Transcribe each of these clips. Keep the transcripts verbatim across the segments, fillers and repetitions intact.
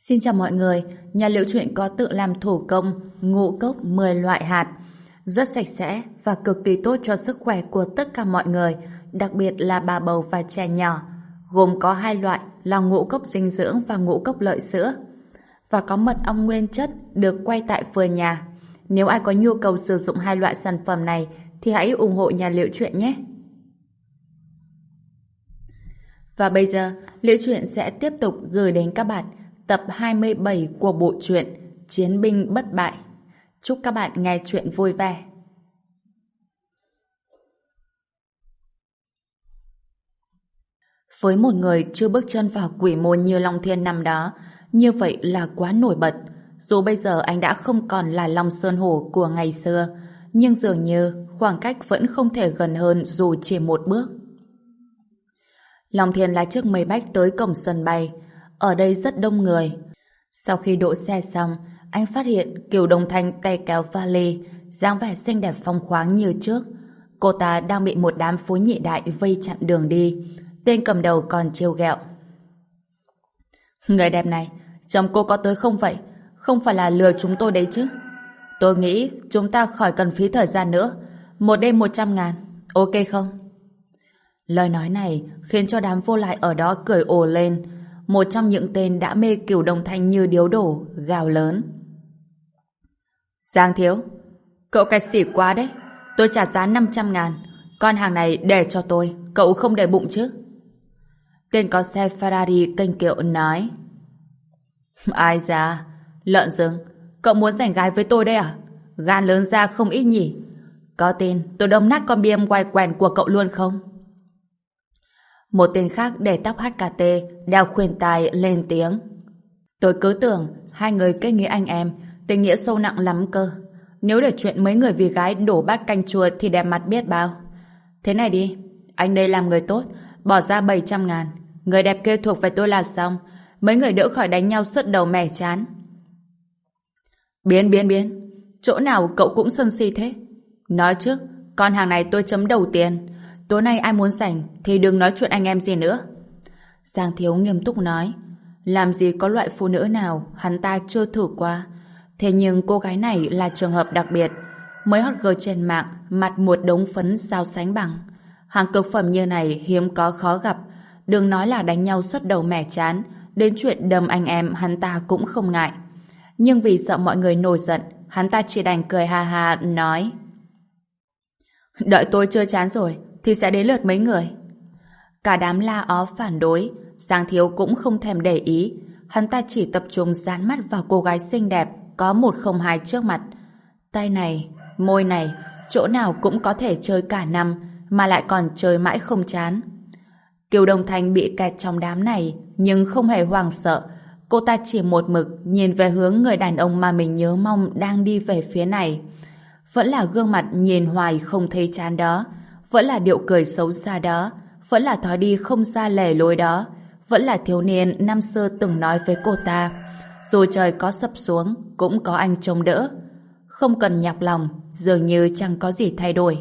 Xin chào mọi người, nhà Liễu Chuyện có tự làm thủ công ngũ cốc mười loại hạt, rất sạch sẽ và cực kỳ tốt cho sức khỏe của tất cả mọi người, đặc biệt là bà bầu và trẻ nhỏ. Gồm có hai loại là ngũ cốc dinh dưỡng và ngũ cốc lợi sữa. Và có mật ong nguyên chất được quay tại vườn nhà. Nếu ai có nhu cầu sử dụng hai loại sản phẩm này thì hãy ủng hộ nhà Liễu Chuyện nhé. Và bây giờ, Liễu Chuyện sẽ tiếp tục gửi đến các bạn tập hai mươi bảy của bộ truyện Chiến binh bất bại. Chúc các bạn nghe chuyện vui vẻ. Với một người chưa bước chân vào quỷ môn như Long Thiên năm đó, như vậy là quá nổi bật. Dù bây giờ anh đã không còn là Long Sơn Hổ của ngày xưa, nhưng dường như khoảng cách vẫn không thể gần hơn dù chỉ một bước. Long Thiên lái chiếc mây bách tới cổng sân bay. Ở đây rất đông người. Sau khi đỗ xe xong, anh phát hiện Kiều Đông Thanh tay kéo vali, dáng vẻ xinh đẹp phóng khoáng như trước. Cô ta đang bị một đám phú nhị đại vây chặn đường đi. Tên cầm đầu còn trêu ghẹo. Người đẹp này, chồng cô có tới không vậy? Không phải là lừa chúng tôi đấy chứ? Tôi nghĩ chúng ta khỏi cần phí thời gian nữa. Một đêm một trăm ngàn, ok không? Lời nói này khiến cho đám vô lại ở đó cười ồ lên. Một trong những tên đã mê Kiều Đông Thanh như điếu đổ, gào lớn. Giang thiếu, cậu cái xỉ quá đấy. Tôi trả giá năm trăm ngàn. Con hàng này để cho tôi, cậu không để bụng chứ? Tên có xe Ferrari kênh kiệu nói. Ai da, lợn rừng, cậu muốn giành gái với tôi đấy à? Gan lớn ra không ít nhỉ? Có tin tôi đâm nát con bê em vê quèn của cậu luôn không? Một tên khác để tóc hát ca tê, đeo khuyên tai lên tiếng. Tôi cứ tưởng hai người kết nghĩa anh em, tình nghĩa sâu nặng lắm cơ. Nếu để chuyện mấy người vì gái đổ bát canh chua thì đẹp mặt biết bao. Thế này đi, anh đây làm người tốt, bỏ ra bảy trăm ngàn. Người đẹp kia thuộc về tôi là xong. Mấy người đỡ khỏi đánh nhau sứt đầu mẻ chán. Biến biến biến, chỗ nào cậu cũng sân si thế. Nói trước, con hàng này tôi chấm đầu tiền. Tối nay ai muốn rảnh thì đừng nói chuyện anh em gì nữa. Giang Thiếu nghiêm túc nói. Làm gì có loại phụ nữ nào hắn ta chưa thử qua. Thế nhưng cô gái này là trường hợp đặc biệt. Mới hot girl trên mạng, mặt một đống phấn sao sánh bằng. Hàng cực phẩm như này hiếm có khó gặp. Đừng nói là đánh nhau suốt đầu mẻ chán, đến chuyện đâm anh em hắn ta cũng không ngại. Nhưng vì sợ mọi người nổi giận, hắn ta chỉ đành cười ha ha nói. Đợi tôi chưa chán rồi thì sẽ đến lượt mấy người. Cả đám la ó phản đối. Giang Thiếu cũng không thèm để ý. Hắn ta chỉ tập trung dán mắt vào cô gái xinh đẹp có một không hai trước mặt. Tay này, môi này, chỗ nào cũng có thể chơi cả năm, mà lại còn chơi mãi không chán. Kiều Đông Thanh bị kẹt trong đám này nhưng không hề hoảng sợ. Cô ta chỉ một mực nhìn về hướng người đàn ông mà mình nhớ mong đang đi về phía này. Vẫn là gương mặt nhìn hoài không thấy chán đó, vẫn là điệu cười xấu xa đó, vẫn là thói đi không xa lẻ lối đó, vẫn là thiếu niên năm xưa từng nói với cô ta, dù trời có sập xuống cũng có anh trông đỡ. Không cần nhọc lòng, dường như chẳng có gì thay đổi.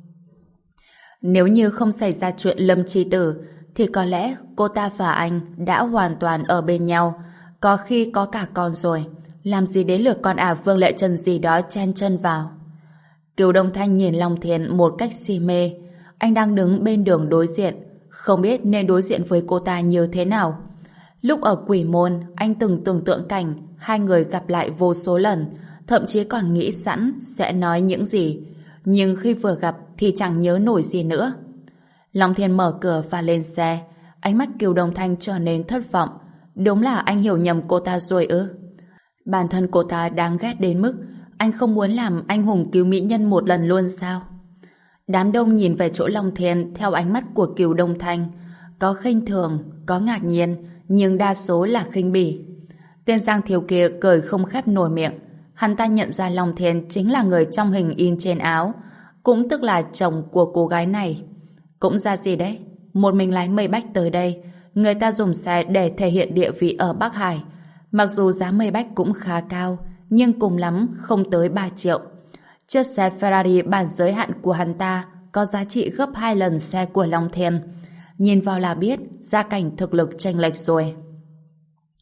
Nếu như không xảy ra chuyện Lâm Chi Tử thì có lẽ cô ta và anh đã hoàn toàn ở bên nhau, có khi có cả con rồi. Làm gì đến lượt con ả Vương Lệ Trần gì đó chen chân vào. Kiều Đông Thanh nhìn Long Thiên một cách si mê. Anh đang đứng bên đường đối diện, không biết nên đối diện với cô ta như thế nào. Lúc ở Quỷ Môn, anh từng tưởng tượng cảnh hai người gặp lại vô số lần, thậm chí còn nghĩ sẵn sẽ nói những gì. Nhưng khi vừa gặp thì chẳng nhớ nổi gì nữa. Long Thiên mở cửa và lên xe. Ánh mắt Kiều Đông Thanh trở nên thất vọng. Đúng là anh hiểu nhầm cô ta rồi ư? Bản thân cô ta đáng ghét đến mức anh không muốn làm anh hùng cứu mỹ nhân một lần luôn sao? Đám đông nhìn về chỗ Long Thiên theo ánh mắt của Kiều Đông Thanh. Có khinh thường, có ngạc nhiên, nhưng đa số là khinh bỉ. Tên Giang Thiếu kia cười không khép nổi miệng. Hắn ta nhận ra Long Thiên chính là người trong hình in trên áo, cũng tức là chồng của cô gái này. Cũng ra gì đấy, một mình lái mây bách tới đây, người ta dùng xe để thể hiện địa vị ở Bắc Hải. Mặc dù giá mây bách cũng khá cao, nhưng cùng lắm không tới ba triệu. Chiếc xe Ferrari bản giới hạn của hắn ta có giá trị gấp hai lần xe của Long Thiên. Nhìn vào là biết gia cảnh thực lực chênh lệch rồi.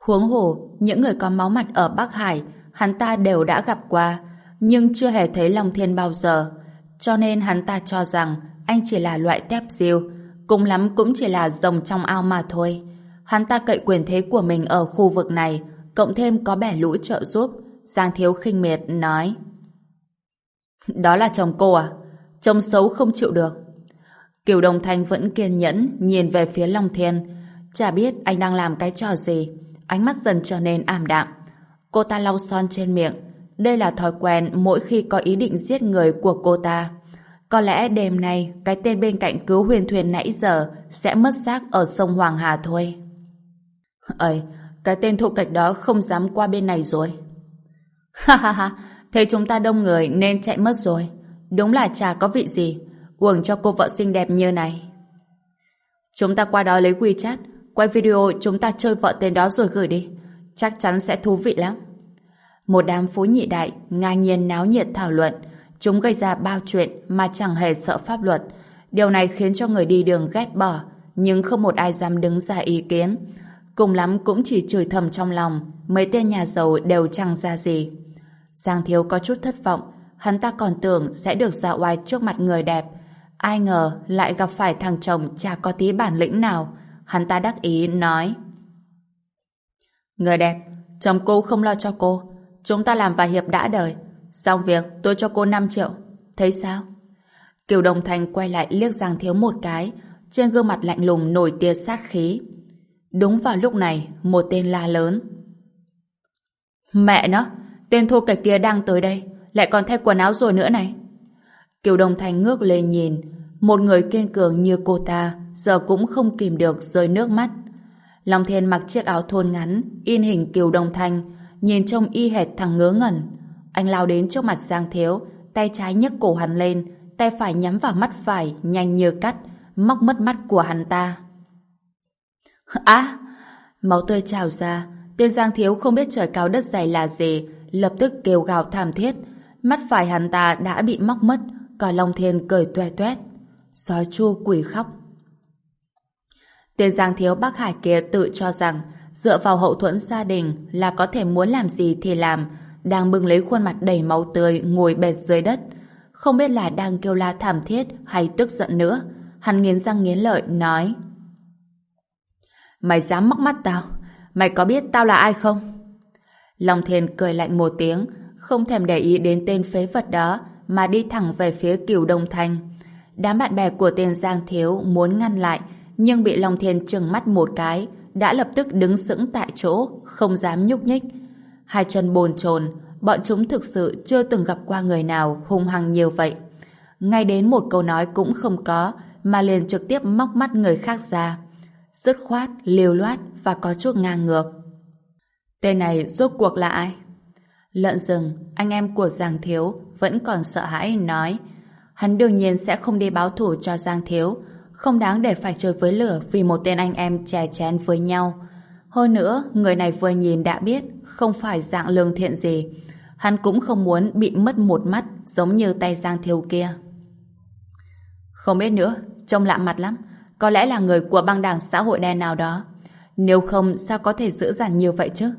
Huống hồ, những người có máu mặt ở Bắc Hải, hắn ta đều đã gặp qua, nhưng chưa hề thấy Long Thiên bao giờ. Cho nên hắn ta cho rằng anh chỉ là loại tép diêu, cùng lắm cũng chỉ là rồng trong ao mà thôi. Hắn ta cậy quyền thế của mình ở khu vực này, cộng thêm có bẻ lũ trợ giúp. Giang Thiếu khinh miệt nói: Đó là chồng cô à? Trông xấu không chịu được. Kiều Đông Thanh vẫn kiên nhẫn nhìn về phía Long Thiên. Chả biết anh đang làm cái trò gì. Ánh mắt dần trở nên ảm đạm. Cô ta lau son trên miệng. Đây là thói quen mỗi khi có ý định giết người của cô ta. Có lẽ đêm nay cái tên bên cạnh cứu huyền thuyền nãy giờ sẽ mất xác ở sông Hoàng Hà thôi. Ơi, cái tên thô kệch đó không dám qua bên này rồi. Ha ha ha, thấy chúng ta đông người nên chạy mất rồi. Đúng là chả có vị gì, uổng cho cô vợ xinh đẹp như này. Chúng ta qua đó lấy WeChat, quay video chúng ta chơi vợ tên đó rồi gửi đi. Chắc chắn sẽ thú vị lắm. Một đám phú nhị đại ngang nhiên náo nhiệt thảo luận. Chúng gây ra bao chuyện mà chẳng hề sợ pháp luật. Điều này khiến cho người đi đường ghét bỏ, nhưng không một ai dám đứng ra ý kiến. Cùng lắm cũng chỉ chửi thầm trong lòng. Mấy tên nhà giàu đều chẳng ra gì. Giang Thiếu có chút thất vọng. Hắn ta còn tưởng sẽ được ra oai trước mặt người đẹp. Ai ngờ lại gặp phải thằng chồng chả có tí bản lĩnh nào. Hắn ta đắc ý nói: Người đẹp, chồng cô không lo cho cô. Chúng ta làm vài hiệp đã đời. Xong việc tôi cho cô năm triệu. Thấy sao? Kiều Đông Thanh quay lại liếc Giang Thiếu một cái. Trên gương mặt lạnh lùng nổi tia sát khí. Đúng vào lúc này, một tên la lớn: Mẹ nó, tên thô kệch kia đang tới đây, lại còn thay quần áo rồi nữa này. Kiều Đông Thanh ngước lên nhìn. Một người kiên cường như cô ta giờ cũng không kìm được rơi nước mắt. Long Thiên mặc chiếc áo thun ngắn in hình Kiều Đông Thanh, nhìn trông y hệt thằng ngớ ngẩn. Anh lao đến trước mặt Giang Thiếu, tay trái nhấc cổ hắn lên, tay phải nhắm vào mắt phải nhanh như cắt, móc mất mắt của hắn ta. Á! Máu tươi trào ra. Tên Giang Thiếu không biết trời cao đất dày là gì, lập tức kêu gào thảm thiết. Mắt phải hắn ta đã bị móc mất, còn Long Thiên cười toe toét. Sói chua quỷ khóc. Tên Giang Thiếu Bắc Hải kia tự cho rằng dựa vào hậu thuẫn gia đình là có thể muốn làm gì thì làm, đang bưng lấy khuôn mặt đầy máu tươi ngồi bệt dưới đất. Không biết là đang kêu la thảm thiết hay tức giận nữa. Hắn nghiến răng nghiến lợi nói: Mày dám móc mắt tao? Mày có biết tao là ai không? Long Thiên cười lạnh một tiếng, không thèm để ý đến tên phế vật đó mà đi thẳng về phía Kiều Đông Thanh. Đám bạn bè của tên Giang Thiếu muốn ngăn lại, nhưng bị Long Thiên trừng mắt một cái, đã lập tức đứng sững tại chỗ, không dám nhúc nhích. Hai chân bồn chồn, bọn chúng thực sự chưa từng gặp qua người nào hung hăng nhiều vậy. Ngay đến một câu nói cũng không có, mà liền trực tiếp móc mắt người khác ra. Dứt khoát, liều loát và có chút ngang ngược. Tên này rốt cuộc là ai? Lợn rừng, anh em của Giang Thiếu, vẫn còn sợ hãi nói: Hắn đương nhiên sẽ không đi báo thù cho Giang Thiếu, không đáng để phải chơi với lửa vì một tên anh em chè chén với nhau. Hơn nữa, người này vừa nhìn đã biết không phải dạng lương thiện gì. Hắn cũng không muốn bị mất một mắt giống như tay Giang Thiếu kia. Không biết nữa, trông lạ mặt lắm. Có lẽ là người của băng đảng xã hội đen nào đó. Nếu không sao có thể dữ dằn như vậy chứ?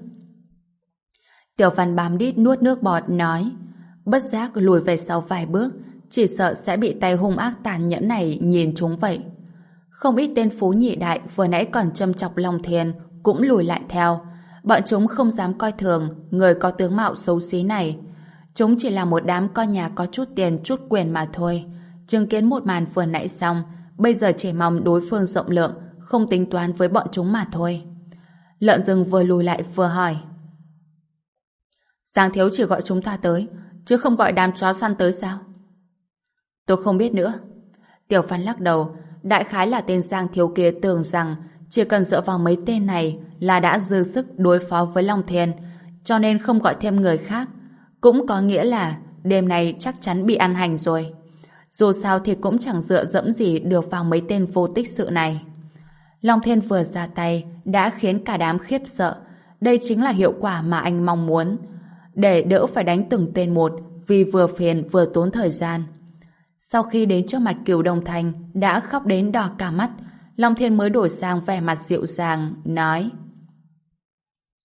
Tiểu Văn bám đít nuốt nước bọt nói, bất giác lùi về sau vài bước, chỉ sợ sẽ bị tay hung ác tàn nhẫn này nhìn chúng vậy. Không ít tên phú nhị đại vừa nãy còn châm chọc Long Thiên cũng lùi lại theo. Bọn chúng không dám coi thường người có tướng mạo xấu xí này. Chúng chỉ là một đám con nhà có chút tiền chút quyền mà thôi. Chứng kiến một màn vừa nãy xong, bây giờ chỉ mong đối phương rộng lượng, không tính toán với bọn chúng mà thôi. Lợn rừng vừa lùi lại vừa hỏi, Giang Thiếu chỉ gọi chúng ta tới, chứ không gọi đám chó săn tới sao? Tôi không biết nữa. Tiểu Phan lắc đầu, đại khái là tên Giang Thiếu kia tưởng rằng chỉ cần dựa vào mấy tên này là đã dư sức đối phó với Long Thiên, cho nên không gọi thêm người khác. Cũng có nghĩa là đêm nay chắc chắn bị ăn hành rồi. Dù sao thì cũng chẳng dựa dẫm gì được vào mấy tên vô tích sự này. Long Thiên vừa ra tay đã khiến cả đám khiếp sợ. Đây chính là hiệu quả mà anh mong muốn. Để đỡ phải đánh từng tên một, vì vừa phiền vừa tốn thời gian. Sau khi đến trước mặt Kiều Đông Thanh đã khóc đến đỏ cả mắt, Long Thiên mới đổi sang vẻ mặt dịu dàng, nói,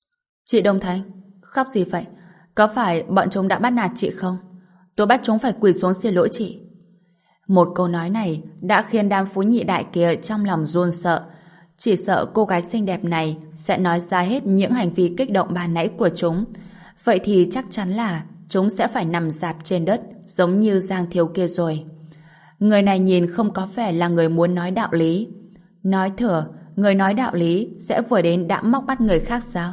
Chị Đông Thành, khóc gì vậy? Có phải bọn chúng đã bắt nạt chị không? Tôi bắt chúng phải quỳ xuống xin lỗi chị. Một câu nói này đã khiến đám phú nhị đại kia trong lòng run sợ. Chỉ sợ cô gái xinh đẹp này sẽ nói ra hết những hành vi kích động ban nãy của chúng. Vậy thì chắc chắn là chúng sẽ phải nằm rạp trên đất giống như Giang Thiếu kia rồi. Người này nhìn không có vẻ là người muốn nói đạo lý. Nói thừa, người nói đạo lý sẽ vừa đến đã móc bắt người khác sao?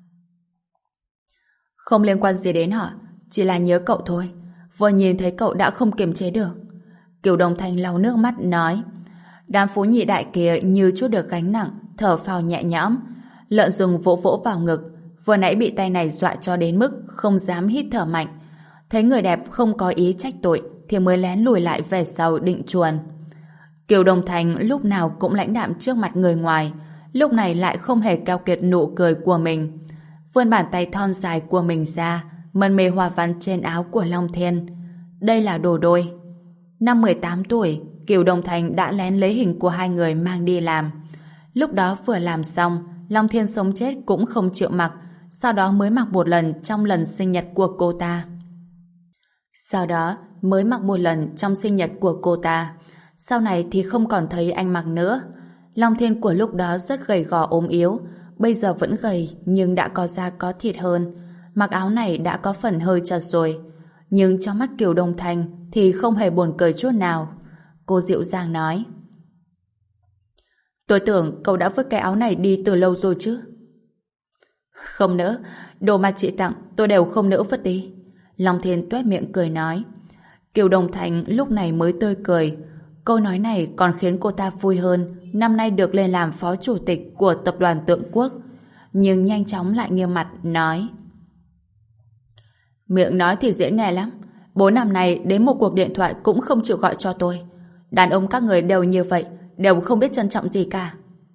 Không liên quan gì đến họ, chỉ là nhớ cậu thôi. Vừa nhìn thấy cậu đã không kiềm chế được. Kiều Đông Thanh lau nước mắt nói. Đám phú nhị đại kia như chút được gánh nặng, thở phào nhẹ nhõm. Lợn rừng vỗ vỗ vào ngực, vừa nãy bị tay này dọa cho đến mức không dám hít thở mạnh. Thấy người đẹp không có ý trách tội thì mới lén lùi lại về sau định chuồn. Kiều Đông Thành lúc nào cũng lãnh đạm trước mặt người ngoài, lúc này lại không hề keo kiệt nụ cười của mình. Vươn bàn tay thon dài của mình ra, mân mê hoa văn trên áo của Long Thiên. Đây là đồ đôi. Năm mười tám tuổi, Kiều Đông Thành đã lén lấy hình của hai người mang đi làm. Lúc đó vừa làm xong, Long Thiên sống chết cũng không chịu mặc, sau đó mới mặc một lần trong lần sinh nhật của cô ta. Sau đó mới mặc một lần trong sinh nhật của cô ta. Sau này thì không còn thấy anh mặc nữa. Long Thiên của lúc đó rất gầy gò ốm yếu, bây giờ vẫn gầy nhưng đã có da có thịt hơn. Mặc áo này đã có phần hơi chật rồi. Nhưng trong mắt Kiều Đông Thành thì không hề buồn cười chút nào. Cô dịu dàng nói. Tôi tưởng cậu đã vứt cái áo này đi từ lâu rồi chứ. Không nỡ, đồ mà chị tặng tôi đều không nỡ vứt đi. Long Thiên tuét miệng cười nói. Kiều Đông Thành lúc này mới tươi cười. Câu nói này còn khiến cô ta vui hơn năm nay được lên làm phó chủ tịch của tập đoàn Tượng Quốc. Nhưng nhanh chóng lại nghiêm mặt nói. Miệng nói thì dễ nghe lắm. Bốn năm nay đến một cuộc điện thoại cũng không chịu gọi cho tôi. Đàn ông các người đều như vậy, đều không biết trân trọng gì cả.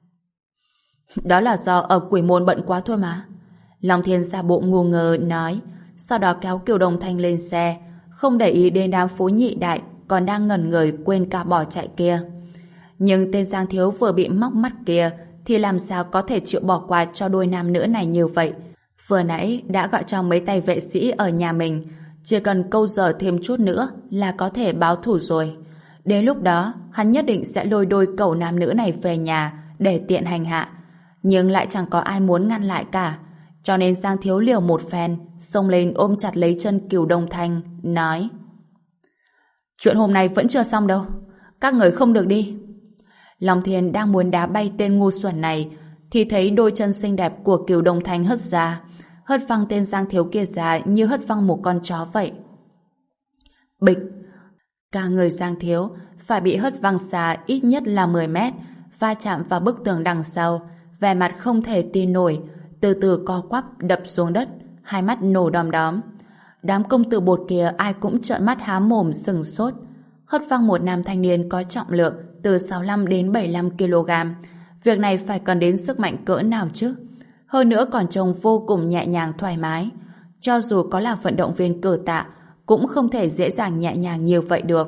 Đó là do ở quỷ môn bận quá thôi mà. Long Thiên giả bộ ngu ngơ nói, sau đó kéo Kiều Đông Thanh lên xe, không để ý đến đám phú nhị đại còn đang ngẩn người quên cả bỏ chạy kia. Nhưng tên Giang Thiếu vừa bị móc mắt kia thì làm sao có thể chịu bỏ qua cho đôi nam nữ này như vậy. Vừa nãy đã gọi cho mấy tay vệ sĩ ở nhà mình, chỉ cần câu giờ thêm chút nữa là có thể báo thủ rồi. Đến lúc đó hắn nhất định sẽ lôi đôi cẩu nam nữ này về nhà để tiện hành hạ. Nhưng lại chẳng có ai muốn ngăn lại cả. Cho nên Giang Thiếu liều một phen, xông lên ôm chặt lấy chân Kiều Đông Thanh, nói: Chuyện hôm nay vẫn chưa xong đâu, các người không được đi. Long Thiên đang muốn đá bay tên ngu xuẩn này thì thấy đôi chân xinh đẹp của Kiều Đông Thanh hất ra, hất văng tên Giang Thiếu kia ra như hất văng một con chó vậy. Bịch! Cả người Giang Thiếu phải bị hất văng xa ít nhất là mười mét, va chạm vào bức tường đằng sau, vẻ mặt không thể tin nổi, từ từ co quắp đập xuống đất, hai mắt nổ đom đóm. Đám công tử bột kia ai cũng trợn mắt há mồm sừng sốt. Hất văng một nam thanh niên có trọng lượng từ sáu mươi lăm đến bảy mươi lăm ki lô gam. Việc này phải cần đến sức mạnh cỡ nào chứ? Hơn nữa còn trông vô cùng nhẹ nhàng thoải mái. Cho dù có là vận động viên cử tạ, cũng không thể dễ dàng nhẹ nhàng như vậy được.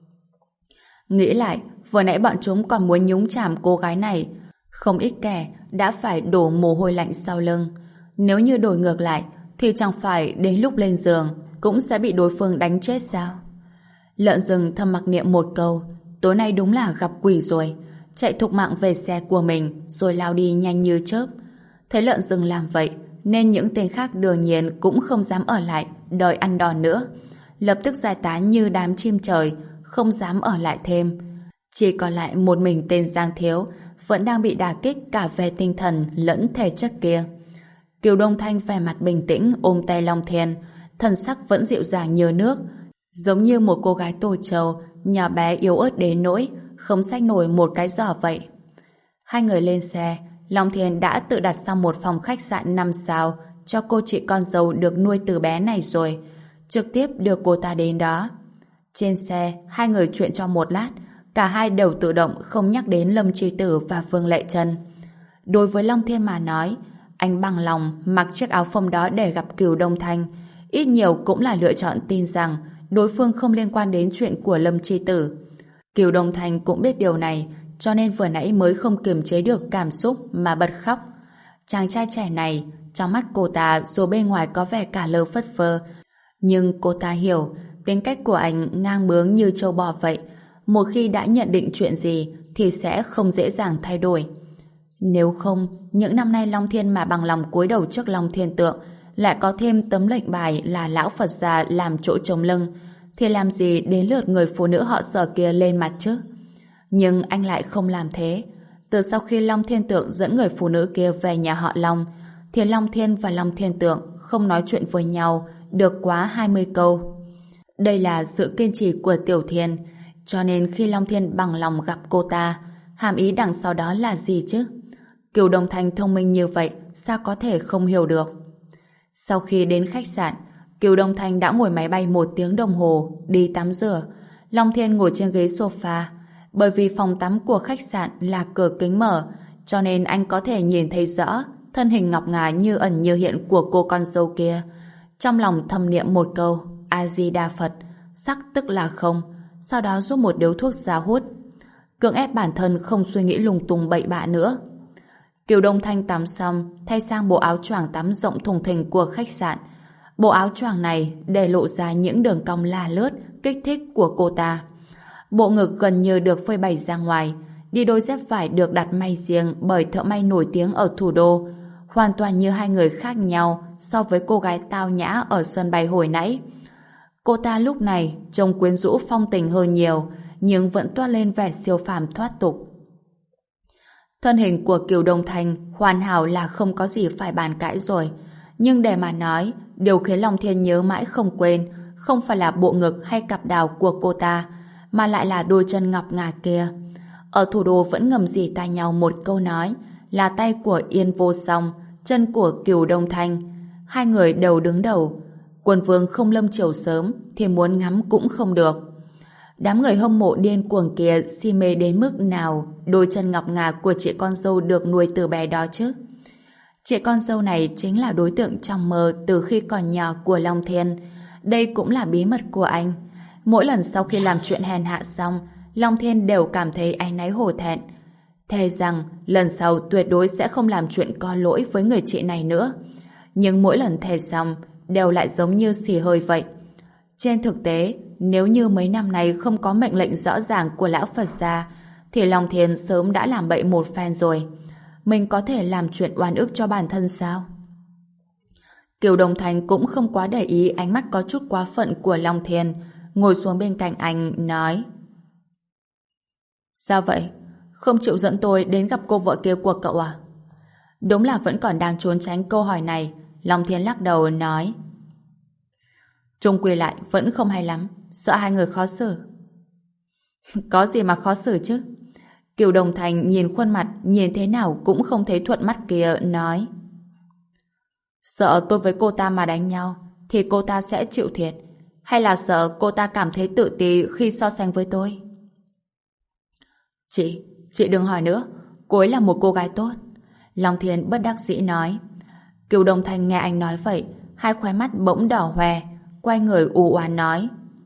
Nghĩ lại, vừa nãy bọn chúng còn muốn nhúng chàm cô gái này. Không ít kẻ đã phải đổ mồ hôi lạnh sau lưng. Nếu như đổi ngược lại, thì chẳng phải đến lúc lên giường cũng sẽ bị đối phương đánh chết sao? Lợn rừng thầm mặc niệm một câu, tối nay đúng là gặp quỷ rồi, chạy thục mạng về xe của mình rồi lao đi nhanh như chớp. Thấy lợn rừng làm vậy nên những tên khác đương nhiên cũng không dám ở lại đợi ăn đòn nữa, lập tức giải tán như đám chim trời, không dám ở lại thêm. Chỉ còn lại một mình tên Giang Thiếu vẫn đang bị đả kích cả về tinh thần lẫn thể chất kia. Kiều Đông Thanh vẻ mặt bình tĩnh ôm tay Long Thiên, thần sắc vẫn dịu dàng như nước, giống như một cô gái tô trầu nhỏ bé yếu ớt đến nỗi không xách nổi một cái giỏ vậy. Hai người lên xe, Long Thiên đã tự đặt xong một phòng khách sạn năm sao cho cô chị con dâu được nuôi từ bé này rồi, trực tiếp đưa cô ta đến đó. Trên xe, hai người chuyện cho một lát, cả hai đều tự động không nhắc đến Lâm Chi Tử và Vương Lệ Trân. Đối với Long Thiên mà nói, anh bằng lòng mặc chiếc áo phông đó để gặp Kiều Đông Thanh, ít nhiều cũng là lựa chọn tin rằng đối phương không liên quan đến chuyện của Lâm Chi Tử. Kiều Đông Thanh cũng biết điều này, cho nên vừa nãy mới không kiềm chế được cảm xúc mà bật khóc. Chàng trai trẻ này, trong Trong mắt cô ta dù bên ngoài có vẻ cả lơ phất phơ, nhưng cô ta hiểu tính cách của anh ngang bướng như trâu bò vậy. Một khi đã nhận định chuyện gì thì sẽ không dễ dàng thay đổi. Nếu không, những năm nay Long Thiên mà bằng lòng cúi đầu trước Long Thiên Tượng, lại có thêm tấm lệnh bài là lão Phật già làm chỗ chống lưng, thì làm gì đến lượt người phụ nữ họ Sở kia lên mặt chứ? Nhưng anh lại không làm thế. Từ sau khi Long Thiên Tượng dẫn người phụ nữ kia về nhà họ Long, thì Long Thiên và Long Thiên Tượng không nói chuyện với nhau được quá hai mươi câu. Đây là sự kiên trì của Tiểu Thiên, cho nên khi Long Thiên bằng lòng gặp cô ta, hàm ý đằng sau đó là gì chứ? Cửu Đồng Thanh thông minh như vậy, sao có thể không hiểu được? Sau khi đến khách sạn, Cửu Đồng Thanh đã ngồi máy bay một tiếng đồng hồ, đi tắm rửa. Long Thiên ngồi trên ghế sofa. Bởi vì phòng tắm của khách sạn là cửa kính mở, cho nên anh có thể nhìn thấy rõ thân hình ngọc ngà như ẩn như hiện của cô con dâu kia. Trong lòng thầm niệm một câu A-di-đà Phật, sắc tức là không, sau đó rút một điếu thuốc ra hút, cưỡng ép bản thân không suy nghĩ lung tung bậy bạ nữa. Kiều Đông Thanh tắm xong, thay sang bộ áo choàng tắm rộng thùng thình của khách sạn. Bộ áo choàng này để lộ ra những đường cong la lướt, kích thích của cô ta. Bộ ngực gần như được phơi bày ra ngoài, đi đôi dép vải được đặt may riêng bởi thợ may nổi tiếng ở thủ đô, hoàn toàn như hai người khác nhau so với cô gái tao nhã ở sân bay hồi nãy. Cô ta lúc này trông quyến rũ phong tình hơn nhiều, nhưng vẫn toát lên vẻ siêu phàm thoát tục. Thân hình của Kiều Đông Thanh hoàn hảo là không có gì phải bàn cãi rồi, nhưng để mà nói, điều khiến Long Thiên nhớ mãi không quên không phải là bộ ngực hay cặp đào của cô ta, mà lại là đôi chân ngọc ngà kia. Ở thủ đô vẫn ngầm rỉ tai nhau một câu nói là tay của Yên Vô Song, chân của Cửu Đông Thanh. Hai người đều đứng đầu. Quân vương không lâm chiều sớm thì muốn ngắm cũng không được. Đám người hâm mộ điên cuồng kia si mê đến mức nào đôi chân ngọc ngà của chị con dâu được nuôi từ bé đó chứ? Chị con dâu này chính là đối tượng trong mơ từ khi còn nhỏ của Long Thiên. Đây cũng là bí mật của anh. Mỗi lần sau khi làm chuyện hèn hạ xong, Long Thiên đều cảm thấy áy náy hổ thẹn. Thề rằng lần sau tuyệt đối sẽ không làm chuyện có lỗi với người chị này nữa. Nhưng mỗi lần thề xong đều lại giống như xì hơi vậy. Trên thực tế, nếu như mấy năm nay không có mệnh lệnh rõ ràng của lão Phật gia, thì Long Thiên sớm đã làm bậy một phen rồi. Mình có thể làm chuyện oan ức cho bản thân sao? Kiều Đồng Thành cũng không quá để ý ánh mắt có chút quá phận của Long Thiên, ngồi xuống bên cạnh anh, nói: Sao vậy? Không chịu dẫn tôi đến gặp cô vợ kia của cậu à? Đúng là vẫn còn đang trốn tránh câu hỏi này. Long Thiên lắc đầu nói: Chung quy lại vẫn không hay lắm, sợ hai người khó xử. Có gì mà khó xử chứ? Kiều Đồng Thành nhìn khuôn mặt nhìn thế nào cũng không thấy thuận mắt kia, nói: Sợ tôi với cô ta mà đánh nhau thì cô ta sẽ chịu thiệt, hay là sợ cô ta cảm thấy tự ti khi so sánh với tôi? Chị, chị đừng hỏi nữa, cô ấy là một cô gái tốt. Long Thiên bất đắc dĩ nói. Kiều Đồng Thành nghe anh nói vậy, hai khóe mắt bỗng đỏ hoe, quay người u oán nói: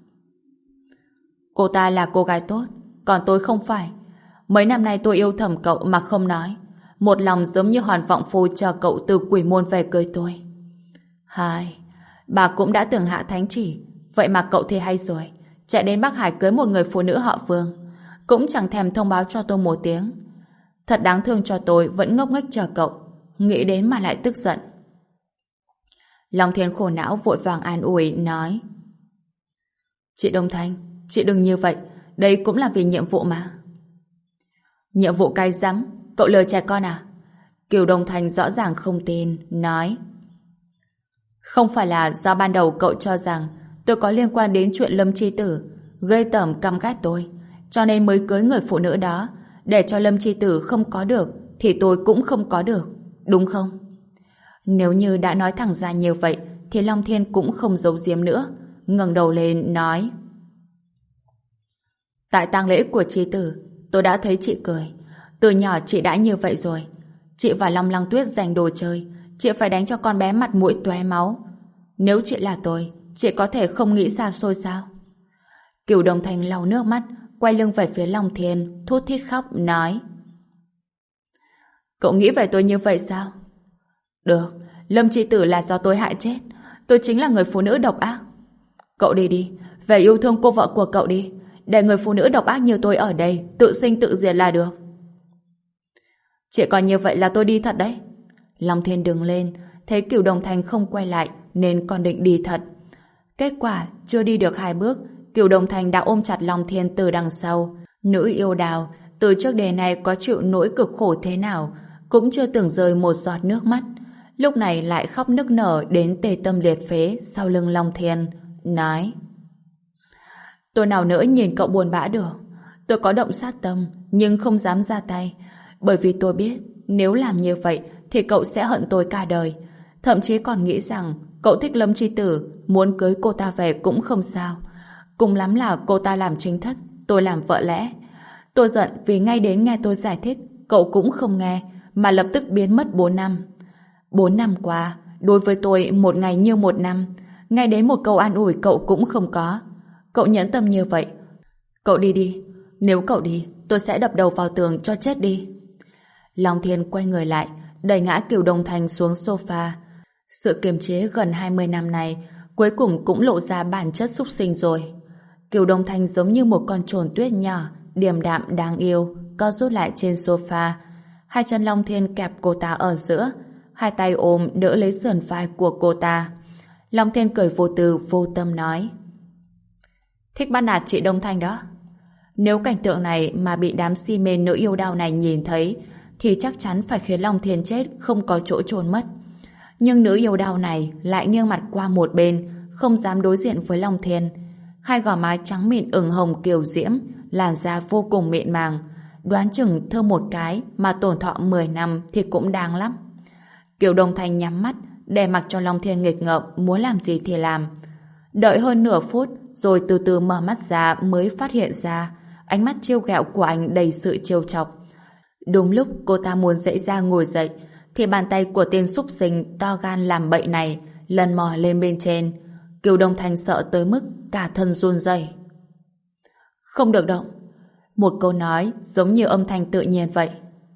Cô ta là cô gái tốt, còn tôi không phải. Mấy năm nay tôi yêu thầm cậu mà không nói, một lòng giống như hòn vọng phu chờ cậu từ quỷ môn về cưới tôi. Hai, bà cũng đã từng hạ thánh chỉ, vậy mà cậu thì hay rồi, chạy đến Bắc Hải cưới một người phụ nữ họ Vương, cũng chẳng thèm thông báo cho tôi một tiếng. Thật đáng thương cho tôi vẫn ngốc nghếch chờ cậu, nghĩ đến mà lại tức giận. Long Thiên khổ não vội vàng an ủi, nói: Chị Đông Thanh, chị đừng như vậy, đây cũng là vì nhiệm vụ mà. Nhiệm vụ cay rắm, cậu lừa trẻ con à? Kiều Đông Thanh rõ ràng không tin, nói: Không phải là do ban đầu cậu cho rằng tôi có liên quan đến chuyện Lâm Chi Tử, gây tởm căm ghét tôi, cho nên mới cưới người phụ nữ đó, để cho Lâm Chi Tử không có được thì tôi cũng không có được, đúng không? Nếu như đã nói thẳng ra như vậy thì Long Thiên cũng không giấu giếm nữa, ngẩng đầu lên nói: Tại tang lễ của Chi Tử, tôi đã thấy chị cười. Từ nhỏ chị đã như vậy rồi. Chị và Long Lăng Tuyết giành đồ chơi, chị phải đánh cho con bé mặt mũi tóe máu. Nếu chị là tôi, chị có thể không nghĩ xa xôi sao? Cửu Đồng Thành lau nước mắt, quay lưng về phía Long Thiên, thút thít khóc, nói: Cậu nghĩ về tôi như vậy sao? Được, Lâm Chi Tử là do tôi hại chết. Tôi chính là người phụ nữ độc ác. Cậu đi đi, về yêu thương cô vợ của cậu đi. Để người phụ nữ độc ác như tôi ở đây tự sinh tự diệt là được. Chỉ còn như vậy là tôi đi thật đấy. Long Thiên đứng lên, thấy Cửu Đồng Thanh không quay lại nên còn định đi thật. Kết quả chưa đi được hai bước, Cửu Đồng Thanh đã ôm chặt Long Thiên từ đằng sau. Nữ yêu đào từ trước đến nay có chịu nỗi cực khổ thế nào cũng chưa từng rơi một giọt nước mắt, lúc này lại khóc nức nở đến tê tâm liệt phế sau lưng Long Thiên, nói: tôi nào nỡ nhìn cậu buồn bã được. Tôi có động sát tâm nhưng không dám ra tay, bởi vì tôi biết nếu làm như vậy thì cậu sẽ hận tôi cả đời, thậm chí còn nghĩ rằng cậu thích Lâm Chi Tử, muốn cưới cô ta về cũng không sao. Cùng lắm là cô ta làm chính thất, tôi làm vợ lẽ. Tôi giận vì ngay đến nghe tôi giải thích cậu cũng không nghe, mà lập tức biến mất bốn năm. Bốn năm qua, đối với tôi một ngày như một năm, ngay đến một câu an ủi cậu cũng không có. Cậu nhẫn tâm như vậy. Cậu đi đi. Nếu cậu đi, tôi sẽ đập đầu vào tường cho chết đi. Long Thiên quay người lại, đẩy ngã Cửu Đồng Thanh xuống sofa. Sự kiềm chế gần hai mươi năm này cuối cùng cũng lộ ra bản chất súc sinh rồi. Cửu Đồng Thanh giống như một con trồn tuyết nhỏ, điềm đạm đáng yêu, co rút lại trên sofa. Hai chân Long Thiên kẹp cô ta ở giữa, hai tay ôm đỡ lấy sườn vai của cô ta. Long Thiên cười vô tư vô tâm nói: thích bắt nạt chị Đồng Thanh đó. Nếu cảnh tượng này mà bị đám si mê nữ yêu đao này nhìn thấy thì chắc chắn phải khiến Long Thiên chết không có chỗ chôn mất. Nhưng nữ yêu đao này lại nghiêng mặt qua một bên, không dám đối diện với Long Thiên. Hai gò má trắng mịn ửng hồng kiều diễm, làn da vô cùng mịn màng, đoán chừng thơm một cái mà tổn thọ mười năm thì cũng đáng lắm. Kiều Đồng Thanh nhắm mắt để mặc cho Long Thiên nghịch ngợm muốn làm gì thì làm. Đợi hơn nửa phút rồi từ từ mở mắt ra mới phát hiện ra ánh mắt trêu ghẹo của anh đầy sự trêu chọc. Đúng lúc cô ta muốn dậy ra ngồi dậy thì bàn tay của tên súc sinh to gan làm bậy này lần mò lên bên trên. Kiều Đồng Thanh sợ tới mức cả thân run rẩy. Không được động. Một câu nói giống như âm thanh tự nhiên vậy.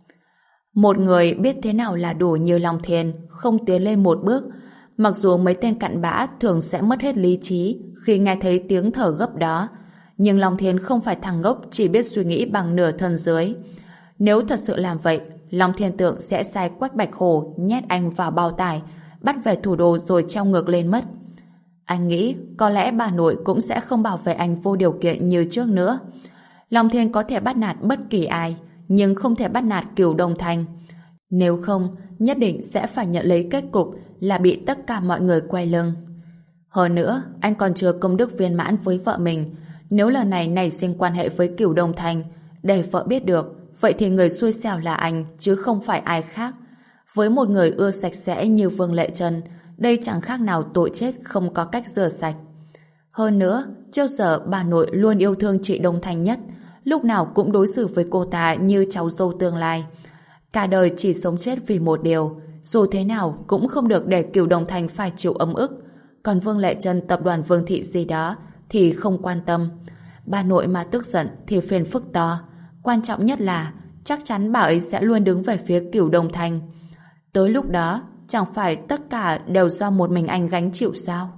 Một người biết thế nào là đủ như Long Thiên không tiến lên một bước, mặc dù mấy tên cặn bã thường sẽ mất hết lý trí khi nghe thấy tiếng thở gấp đó, nhưng Long Thiên không phải thằng ngốc chỉ biết suy nghĩ bằng nửa thân dưới. Nếu thật sự làm vậy, Long Thiên tưởng sẽ sai Quách Bạch Hổ nhét anh vào bao tải, bắt về thủ đô rồi treo ngược lên mất. Anh nghĩ có lẽ bà nội cũng sẽ không bảo vệ anh vô điều kiện như trước nữa. Long Thiên có thể bắt nạt bất kỳ ai, nhưng không thể bắt nạt Cửu Đồng Thanh. Nếu không, nhất định sẽ phải nhận lấy kết cục là bị tất cả mọi người quay lưng. Hơn nữa, anh còn chưa công đức viên mãn với vợ mình. Nếu lần này nảy sinh quan hệ với Cửu Đồng Thanh, để vợ biết được, vậy thì người xui xẻo là anh, chứ không phải ai khác. Với một người ưa sạch sẽ như Vương Lệ Trân, đây chẳng khác nào tội chết không có cách rửa sạch. Hơn nữa, trước giờ bà nội luôn yêu thương chị Đồng Thanh nhất, lúc nào cũng đối xử với cô ta như cháu dâu tương lai. Cả đời chỉ sống chết vì một điều, dù thế nào cũng không được để Cửu Đồng Thanh phải chịu ấm ức. Còn Vương Lệ Trân, tập đoàn Vương Thị gì đó thì không quan tâm. Bà nội mà tức giận thì phiền phức to. Quan trọng nhất là chắc chắn bà ấy sẽ luôn đứng về phía Cửu Đồng Thanh. Tới lúc đó, chẳng phải tất cả đều do một mình anh gánh chịu sao?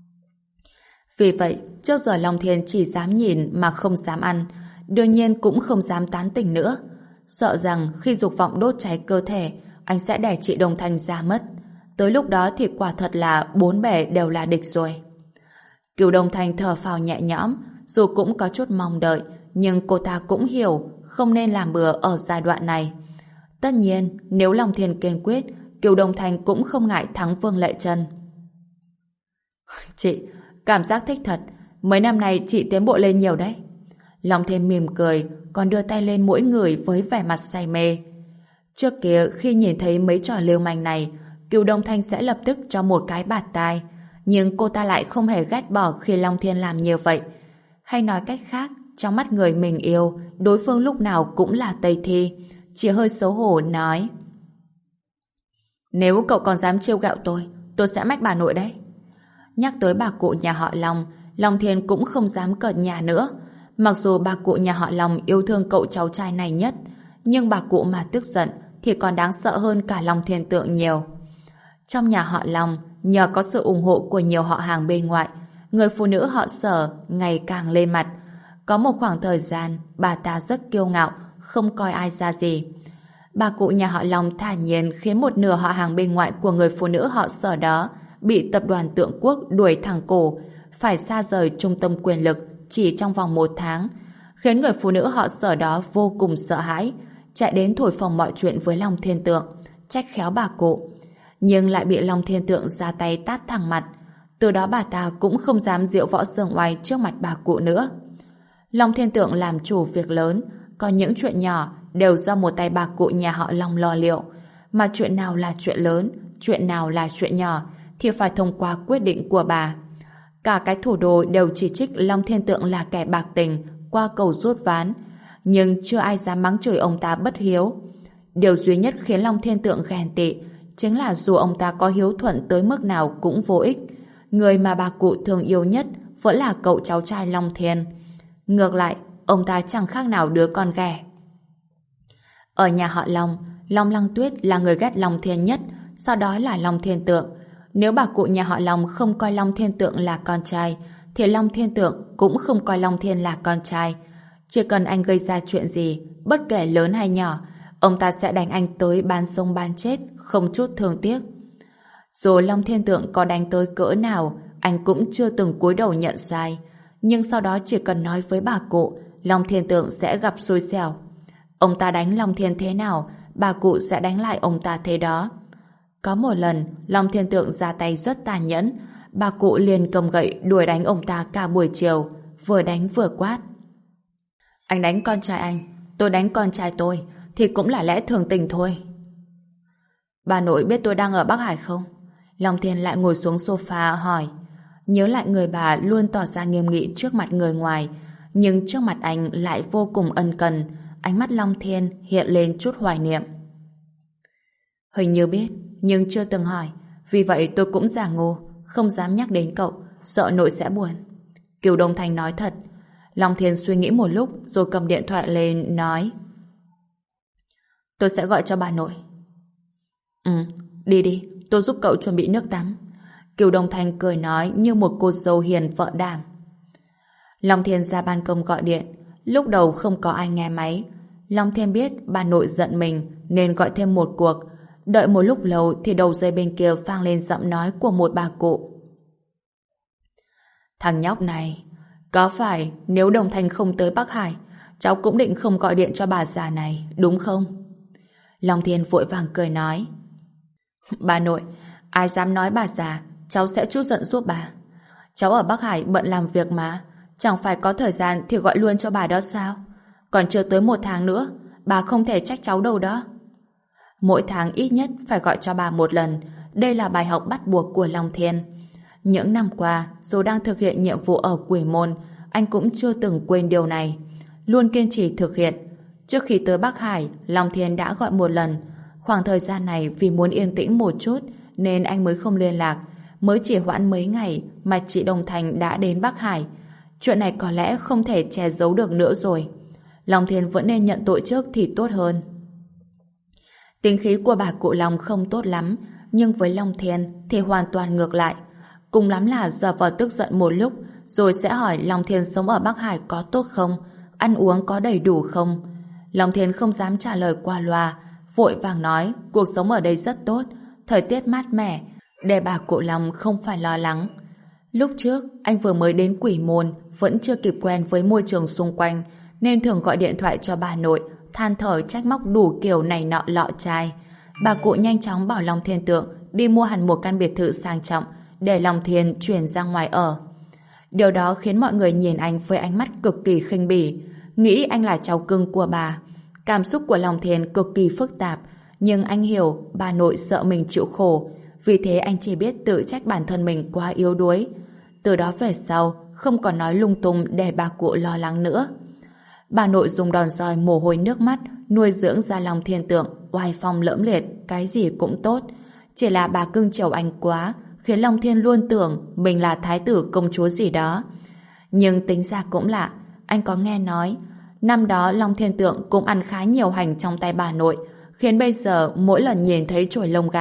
Vì vậy, trước giờ Long Thiên chỉ dám nhìn mà không dám ăn, đương nhiên cũng không dám tán tỉnh nữa. Sợ rằng khi dục vọng đốt cháy cơ thể, anh sẽ đẩy chị Đồng Thanh ra mất. Tới lúc đó thì quả thật là bốn bề đều là địch rồi. Cửu Đồng Thanh thở phào nhẹ nhõm, dù cũng có chút mong đợi, nhưng cô ta cũng hiểu không nên làm bừa ở giai đoạn này. Tất nhiên, nếu Long Thiên kiên quyết, Cửu Đồng Thanh cũng không ngại thắng Vương Lệ Trân. Chị, cảm giác thích thật. Mấy năm nay chị tiến bộ lên nhiều đấy. Long Thiên mỉm cười, còn đưa tay lên mỗi người với vẻ mặt say mê. Trước kia khi nhìn thấy mấy trò lưu manh này, Cửu Đồng Thanh sẽ lập tức cho một cái bạt tai, nhưng cô ta lại không hề ghét bỏ khi Long Thiên làm như vậy. Hay nói cách khác, trong mắt người mình yêu, đối phương lúc nào cũng là Tây Thi. Chỉ hơi xấu hổ nói: nếu cậu còn dám trêu ghẹo tôi, tôi sẽ mách bà nội đấy. Nhắc tới bà cụ nhà họ Long, Long Thiên cũng không dám cợt nhà nữa. Mặc dù bà cụ nhà họ Long yêu thương cậu cháu trai này nhất, nhưng bà cụ mà tức giận thì còn đáng sợ hơn cả Long Thiên tượng nhiều. Trong nhà họ Long, nhờ có sự ủng hộ của nhiều họ hàng bên ngoại, người phụ nữ họ Sở ngày càng lên mặt. Có một khoảng thời gian, bà ta rất kiêu ngạo, không coi ai ra gì. Bà cụ nhà họ Long thản nhiên khiến một nửa họ hàng bên ngoại của người phụ nữ họ Sở đó bị tập đoàn Tượng Quốc đuổi thẳng cổ, phải xa rời trung tâm quyền lực chỉ trong vòng một tháng, khiến người phụ nữ họ Sở đó vô cùng sợ hãi, chạy đến thổi phồng mọi chuyện với Long Thiên Tượng, trách khéo bà cụ. Nhưng lại bị Long Thiên Tượng ra tay tát thẳng mặt. Từ đó bà ta cũng không dám diễu võ dương oai trước mặt bà cụ nữa. Long Thiên Tượng làm chủ việc lớn, còn những chuyện nhỏ đều do một tay bà cụ nhà họ Long lo liệu. Mà chuyện nào là chuyện lớn, chuyện nào là chuyện nhỏ thì phải thông qua quyết định của bà. Cả cái thủ đô đều chỉ trích Long Thiên Tượng là kẻ bạc tình, qua cầu rút ván, nhưng chưa ai dám mắng chửi ông ta bất hiếu. Điều duy nhất khiến Long Thiên Tượng ghen tị chính là dù ông ta có hiếu thuận tới mức nào cũng vô ích. Người mà bà cụ thương yêu nhất vẫn là cậu cháu trai Long Thiên. Ngược lại, ông ta chẳng khác nào đứa con ghẻ. Ở nhà họ Long, Long Lăng Tuyết là người ghét Long Thiên nhất, sau đó là Long Thiên Tượng. Nếu bà cụ nhà họ Long không coi Long Thiên Tượng là con trai, thì Long Thiên Tượng cũng không coi Long Thiên là con trai. Chỉ cần anh gây ra chuyện gì, bất kể lớn hay nhỏ, ông ta sẽ đánh anh tới bán sống bán chết, không chút thương tiếc. Dù Long Thiên Tượng có đánh tới cỡ nào, anh cũng chưa từng cúi đầu nhận sai. Nhưng sau đó chỉ cần nói với bà cụ, Long Thiên Tượng sẽ gặp xui xẻo. Ông ta đánh Long Thiên thế nào, bà cụ sẽ đánh lại ông ta thế đó. Có một lần, Long Thiên Tượng ra tay rất tàn nhẫn, bà cụ liền cầm gậy đuổi đánh ông ta cả buổi chiều, vừa đánh vừa quát. Anh đánh con trai anh, tôi đánh con trai tôi, thì cũng là lẽ thường tình thôi. Bà nội biết tôi đang ở Bắc Hải không? Long Thiên lại ngồi xuống sofa hỏi. Nhớ lại người bà luôn tỏ ra nghiêm nghị trước mặt người ngoài, nhưng trước mặt anh lại vô cùng ân cần. Ánh mắt Long Thiên hiện lên chút hoài niệm. Hình như biết, nhưng chưa từng hỏi. Vì vậy tôi cũng giả ngu, không dám nhắc đến cậu, sợ nội sẽ buồn. Kiều Đông Thành nói thật. Long Thiên suy nghĩ một lúc rồi cầm điện thoại lên nói. Tôi sẽ gọi cho bà nội. Ừ, đi đi, tôi giúp cậu chuẩn bị nước tắm. Kiều Đông Thành cười nói như một cô dâu hiền vợ đảm. Long Thiên ra ban công gọi điện. Lúc đầu không có ai nghe máy. Long Thiên biết bà nội giận mình nên gọi thêm một cuộc. Đợi một lúc lâu thì đầu dây bên kia vang lên giọng nói của một bà cụ. Thằng nhóc này, có phải nếu Đồng Thành không tới Bắc Hải, cháu cũng định không gọi điện cho bà già này, đúng không? Long Thiên vội vàng cười nói. Bà nội, ai dám nói bà già, cháu sẽ trút giận giúp bà. Cháu ở Bắc Hải bận làm việc mà, chẳng phải có thời gian thì gọi luôn cho bà đó sao? Còn chưa tới một tháng nữa, bà không thể trách cháu đâu đó. Mỗi tháng ít nhất phải gọi cho bà một lần, đây là bài học bắt buộc của Long Thiên. Những năm qua, dù đang thực hiện nhiệm vụ ở Quỷ Môn, anh cũng chưa từng quên điều này, luôn kiên trì thực hiện. Trước khi tới Bắc Hải, Long Thiên đã gọi một lần. Khoảng thời gian này vì muốn yên tĩnh một chút nên anh mới không liên lạc, mới chỉ hoãn mấy ngày mà chị Đồng Thành đã đến Bắc Hải. Chuyện này có lẽ không thể che giấu được nữa rồi. Long Thiên vẫn nên nhận tội trước thì tốt hơn. Tính khí của bà cụ Long không tốt lắm, nhưng với Long Thiên thì hoàn toàn ngược lại. Cùng lắm là giờ vờ tức giận một lúc, rồi sẽ hỏi Long Thiên sống ở Bắc Hải có tốt không, ăn uống có đầy đủ không. Long Thiên không dám trả lời qua loa, vội vàng nói cuộc sống ở đây rất tốt, thời tiết mát mẻ, để bà cụ Long không phải lo lắng. Lúc trước, anh vừa mới đến Quỷ Môn, vẫn chưa kịp quen với môi trường xung quanh, nên thường gọi điện thoại cho bà nội, than thở trách móc đủ kiểu này nọ lọ chai. Bà cụ nhanh chóng bảo Long Thiên Tượng đi mua hẳn một căn biệt thự sang trọng để Long Thiên chuyển ra ngoài ở. Điều đó khiến mọi người nhìn anh với ánh mắt cực kỳ khinh bỉ, nghĩ anh là cháu cưng của bà. Cảm xúc của Long Thiên cực kỳ phức tạp, nhưng anh hiểu bà nội sợ mình chịu khổ, vì thế anh chỉ biết tự trách bản thân mình quá yếu đuối. Từ đó về sau, không còn nói lung tung để bà cụ lo lắng nữa. Bà nội dùng đòn roi mồ hôi nước mắt nuôi dưỡng ra Long Thiên Tượng oai phong lẫm liệt, cái gì cũng tốt. Chỉ là bà cưng chiều anh quá, khiến Long Thiên luôn tưởng mình là thái tử công chúa gì đó. Nhưng tính ra cũng lạ, anh có nghe nói năm đó Long Thiên Tượng cũng ăn khá nhiều hành trong tay bà nội, khiến bây giờ mỗi lần nhìn thấy chổi lông gà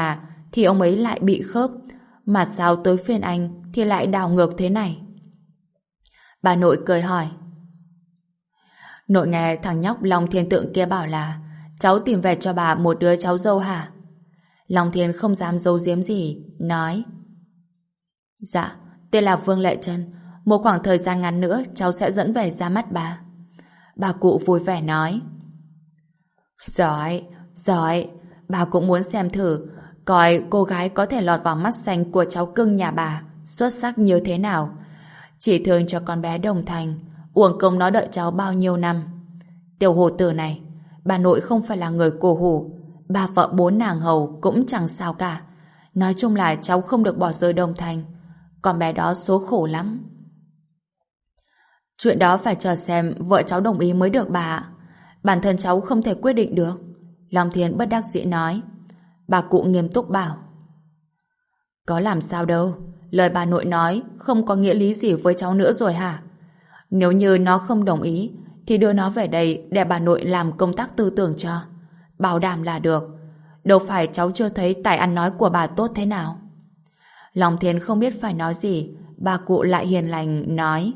thì ông ấy lại bị khớp. Mà sao tới phiên anh thì lại đảo ngược thế này? Bà nội cười hỏi. Nội nghe thằng nhóc Long Thiên Tượng kia bảo là cháu tìm về cho bà một đứa cháu dâu hả? Long Thiên không dám giấu giếm gì, nói: Dạ, tên là Vương Lệ Trân. Một khoảng thời gian ngắn nữa cháu sẽ dẫn về ra mắt bà. Bà cụ vui vẻ nói: Giỏi, giỏi. Bà cũng muốn xem thử coi cô gái có thể lọt vào mắt xanh của cháu cưng nhà bà xuất sắc như thế nào. Chỉ thương cho con bé Đồng Thành, uổng công nó đợi cháu bao nhiêu năm. Tiểu hồ tử này, bà nội không phải là người cổ hủ, bà vợ bốn nàng hầu cũng chẳng sao cả. Nói chung là cháu không được bỏ rơi Đồng Thành. Con bé đó số khổ lắm. Chuyện đó phải chờ xem vợ cháu đồng ý mới được bà ạ. Bản thân cháu không thể quyết định được. Long Thiên bất đắc dĩ nói. Bà cụ nghiêm túc bảo: Có làm sao đâu, lời bà nội nói không có nghĩa lý gì với cháu nữa rồi hả? Nếu như nó không đồng ý thì đưa nó về đây để bà nội làm công tác tư tưởng cho. Bảo đảm là được. Đâu phải cháu chưa thấy tài ăn nói của bà tốt thế nào. Long Thiên không biết phải nói gì. Bà cụ lại hiền lành nói: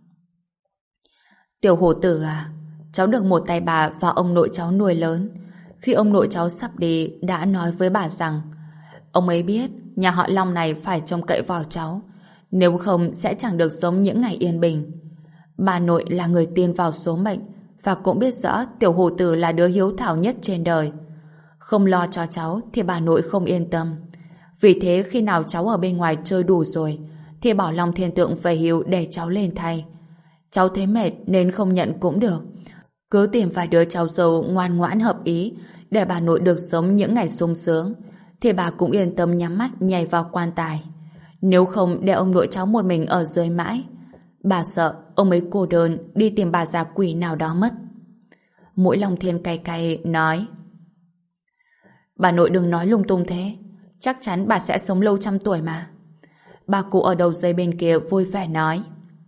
Tiểu hổ tử à, cháu được một tay bà và ông nội cháu nuôi lớn. Khi ông nội cháu sắp đi đã nói với bà rằng ông ấy biết nhà họ Long này phải trông cậy vào cháu, nếu không sẽ chẳng được sống những ngày yên bình. Bà nội là người tin vào số mệnh và cũng biết rõ tiểu hổ tử là đứa hiếu thảo nhất trên đời. Không lo cho cháu thì bà nội không yên tâm. Vì thế khi nào cháu ở bên ngoài chơi đủ rồi thì bảo Long Thiên Tượng về hưu để cháu lên thay. Cháu thấy mệt nên không nhận cũng được. Cứ tìm vài đứa cháu dâu ngoan ngoãn hợp ý để bà nội được sống những ngày sung sướng thì bà cũng yên tâm nhắm mắt nhảy vào quan tài. Nếu không để ông nội cháu một mình ở dưới mãi, bà sợ ông ấy cô đơn đi tìm bà già quỷ nào đó mất. Mũi Long Thiên cay cay nói: Bà nội đừng nói lung tung thế. Chắc chắn bà sẽ sống lâu trăm tuổi mà. Bà cụ ở đầu dây bên kia vui vẻ nói: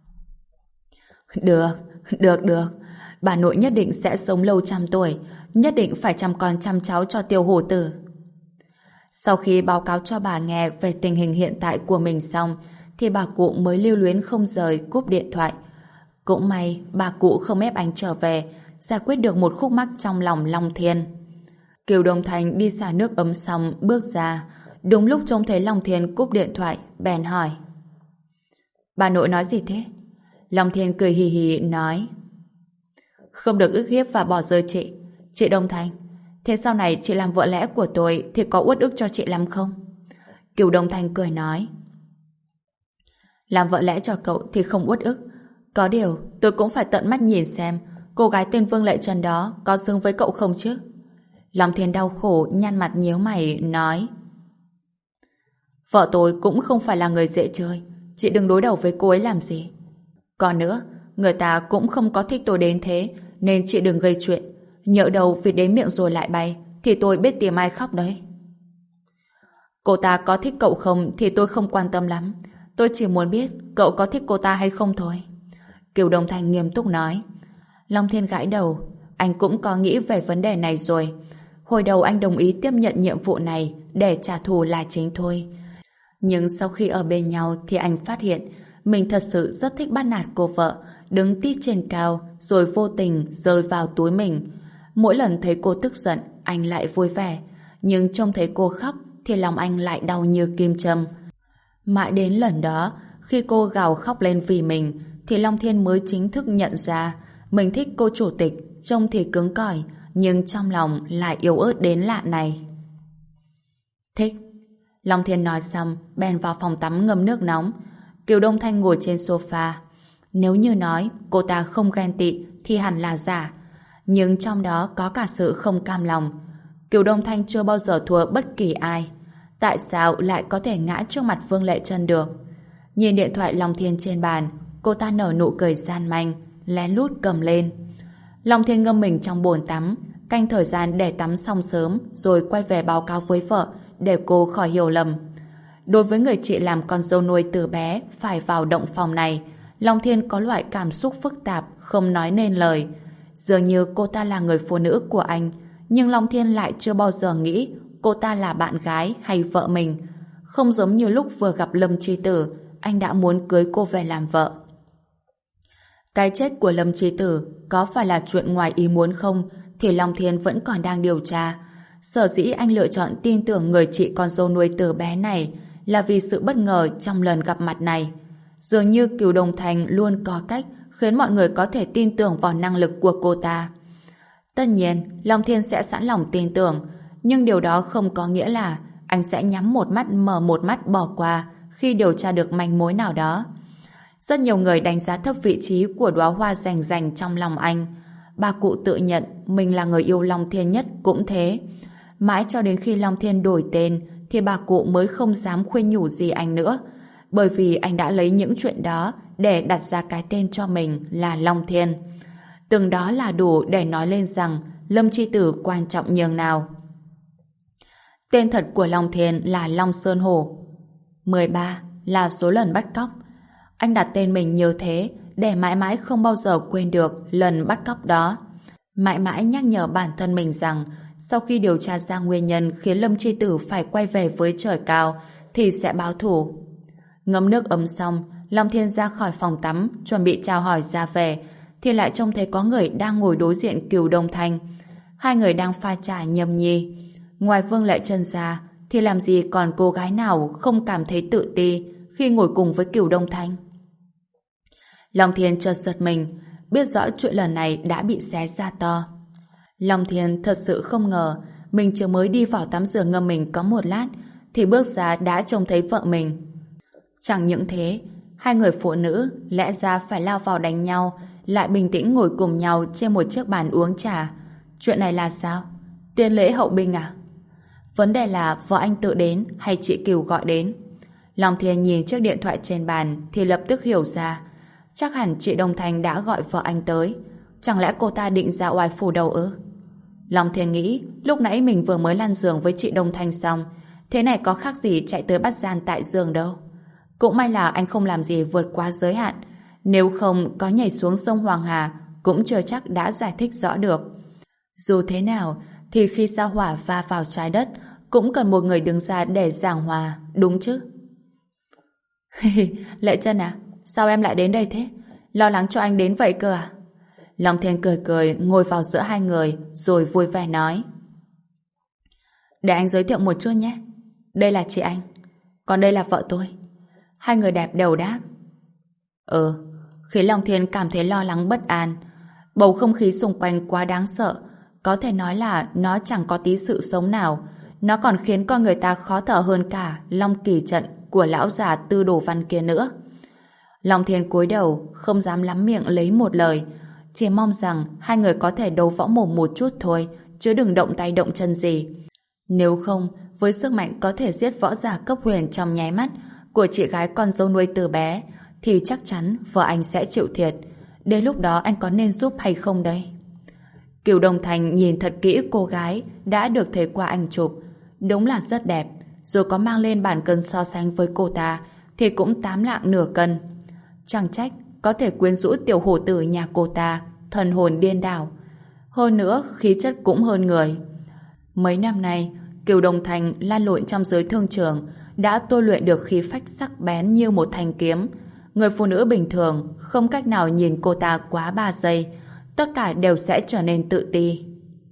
Được, được, được. Bà nội nhất định sẽ sống lâu trăm tuổi, nhất định phải chăm con chăm cháu cho tiểu hổ tử. Sau khi báo cáo cho bà nghe về tình hình hiện tại của mình xong, thì bà cụ mới lưu luyến không rời cúp điện thoại. Cũng may bà cụ không ép anh trở về, giải quyết được một khúc mắc trong lòng Long Thiên. Kiều Đông Thành đi xả nước ấm xong bước ra, đúng lúc trông thấy Long Thiên cúp điện thoại, bèn hỏi: Bà nội nói gì thế? Long Thiên cười hì hì nói: Không được ức hiếp và bỏ rơi chị. Chị Đông Thành, thế sau này chị làm vợ lẽ của tôi thì có uất ức cho chị lắm không? Kiều Đông Thành cười nói: Làm vợ lẽ cho cậu thì không uất ức. Có điều tôi cũng phải tận mắt nhìn xem cô gái tên Vương Lệ Trần đó có xứng với cậu không chứ. Long Thiên đau khổ nhăn mặt nhíu mày nói: Vợ tôi cũng không phải là người dễ chơi, chị đừng đối đầu với cô ấy làm gì. Còn nữa, người ta cũng không có thích tôi đến thế, nên chị đừng gây chuyện. Nhỡ đâu việc đến miệng rồi lại bay thì tôi biết tìm ai khóc đấy. Cô ta có thích cậu không thì tôi không quan tâm lắm. Tôi chỉ muốn biết cậu có thích cô ta hay không thôi. Kiều Đông Thành nghiêm túc nói. Long Thiên gãi đầu. Anh cũng có nghĩ về vấn đề này rồi. Hồi đầu anh đồng ý tiếp nhận nhiệm vụ này để trả thù là chính thôi. Nhưng sau khi ở bên nhau thì anh phát hiện mình thật sự rất thích bắt nạt cô vợ, đứng tít trên cao rồi vô tình rơi vào túi mình. Mỗi lần thấy cô tức giận, anh lại vui vẻ. Nhưng trông thấy cô khóc thì lòng anh lại đau như kim châm. Mãi đến lần đó, khi cô gào khóc lên vì mình, thì Long Thiên mới chính thức nhận ra mình thích cô chủ tịch, trông thì cứng cỏi, nhưng trong lòng lại yếu ớt đến lạ này. Thích. Long Thiên nói xong, bèn vào phòng tắm ngâm nước nóng. Kiều Đông Thanh ngồi trên sofa. Nếu như nói cô ta không ghen tị thì hẳn là giả, nhưng trong đó có cả sự không cam lòng. Kiều Đông Thanh chưa bao giờ thua bất kỳ ai. Tại sao lại có thể ngã trước mặt Vương Lệ Trân được? Nhìn điện thoại Long Thiên trên bàn, cô ta nở nụ cười gian manh, lén lút cầm lên. Long Thiên ngâm mình trong bồn tắm, canh thời gian để tắm xong sớm, rồi quay về báo cáo với vợ để cô khỏi hiểu lầm. Đối với người chị làm con dâu nuôi từ bé phải vào động phòng này, Long Thiên có loại cảm xúc phức tạp không nói nên lời. Dường như cô ta là người phụ nữ của anh, nhưng Long Thiên lại chưa bao giờ nghĩ cô ta là bạn gái hay vợ mình. Không giống như lúc vừa gặp Lâm Chi Tử, anh đã muốn cưới cô về làm vợ. Cái chết của Lâm Chi Tử có phải là chuyện ngoài ý muốn không thì Long Thiên vẫn còn đang điều tra. Sở dĩ anh lựa chọn tin tưởng người chị con dâu nuôi từ bé này là vì sự bất ngờ trong lần gặp mặt này. Dường như Cửu Đồng Thành luôn có cách khiến mọi người có thể tin tưởng vào năng lực của cô ta. Tất nhiên, Long Thiên sẽ sẵn lòng tin tưởng, nhưng điều đó không có nghĩa là anh sẽ nhắm một mắt mở một mắt bỏ qua khi điều tra được manh mối nào đó. Rất nhiều người đánh giá thấp vị trí của đóa hoa rành rành trong lòng anh. Bà cụ tự nhận mình là người yêu Long Thiên nhất cũng thế. Mãi cho đến khi Long Thiên đổi tên thì bà cụ mới không dám khuyên nhủ gì anh nữa, bởi vì anh đã lấy những chuyện đó để đặt ra cái tên cho mình là Long Thiên. Từng đó là đủ để nói lên rằng Lâm Chi Tử quan trọng nhường nào. Tên thật của Long Thiên là Long Sơn Hổ. mười ba là số lần bắt cóc. Anh đặt tên mình như thế để mãi mãi không bao giờ quên được lần bắt cóc đó. Mãi mãi nhắc nhở bản thân mình rằng sau khi điều tra ra nguyên nhân khiến Lâm Chi Tử phải quay về với trời cao thì sẽ báo thù. Ngâm nước ấm xong, Long Thiên ra khỏi phòng tắm chuẩn bị chào hỏi ra về thì lại trông thấy có người đang ngồi đối diện Cửu Đông Thanh. Hai người đang pha trà nhâm nhi. Ngoài Vương Lệ Trân ra thì làm gì còn cô gái nào không cảm thấy tự ti khi ngồi cùng với Cửu Đông Thanh. Long Thiên chợt giật mình, biết rõ chuyện lần này đã bị xé ra to. Long Thiên thật sự không ngờ mình chưa mới đi vào tắm rửa ngâm mình có một lát thì bước ra đã trông thấy vợ mình. Chẳng những thế, hai người phụ nữ lẽ ra phải lao vào đánh nhau lại bình tĩnh ngồi cùng nhau trên một chiếc bàn uống trà. Chuyện này là sao? Tiên lễ hậu binh à? Vấn đề là vợ anh tự đến hay chị Kiều gọi đến? Long Thiên nhìn chiếc điện thoại trên bàn thì lập tức hiểu ra. Chắc hẳn chị Đông Thanh đã gọi vợ anh tới. Chẳng lẽ cô ta định ra oai phủ đầu ư? Long Thiên nghĩ lúc nãy mình vừa mới lăn giường với chị Đông Thanh xong, thế này có khác gì chạy tới bắt gian tại giường đâu. Cũng may là anh không làm gì vượt quá giới hạn, nếu không có nhảy xuống sông Hoàng Hà cũng chưa chắc đã giải thích rõ được. Dù thế nào thì khi sao hỏa va vào trái đất cũng cần một người đứng ra để giảng hòa, đúng chứ? Lệ Trân à, sao em lại đến đây thế? Lo lắng cho anh đến vậy cơ à? Long Thiên cười cười ngồi vào giữa hai người rồi vui vẻ nói: Để anh giới thiệu một chút nhé. Đây là chị anh, còn đây là vợ tôi. Hai người đẹp đều đáp. Ừ, khiến Long Thiên cảm thấy lo lắng bất an. Bầu không khí xung quanh quá đáng sợ, có thể nói là nó chẳng có tí sự sống nào. Nó còn khiến con người ta khó thở hơn cả Long Kỳ trận của lão già Tư Đồ Văn kia nữa. Long Thiên cúi đầu không dám lắm miệng lấy một lời, chỉ mong rằng hai người có thể đấu võ mồm một chút thôi, chứ đừng động tay động chân gì. Nếu không, với sức mạnh có thể giết võ giả cấp huyền trong nháy mắt của chị gái con dâu nuôi từ bé, thì chắc chắn vợ anh sẽ chịu thiệt. Đến lúc đó anh có nên giúp hay không đây? Cửu Đồng Thành nhìn thật kỹ cô gái đã được thấy qua ảnh chụp. Đúng là rất đẹp. Dù có mang lên bản cân so sánh với cô ta thì cũng tám lạng nửa cân. Chẳng trách có thể quyến rũ tiểu hổ tử nhà cô ta, thần hồn điên đảo. Hơn nữa khí chất cũng hơn người. Mấy năm nay Cửu Đồng Thành lan lộn trong giới thương trường đã tôi luyện được khí phách sắc bén như một thanh kiếm. Người phụ nữ bình thường không cách nào nhìn cô ta quá ba giây, tất cả đều sẽ trở nên tự ti.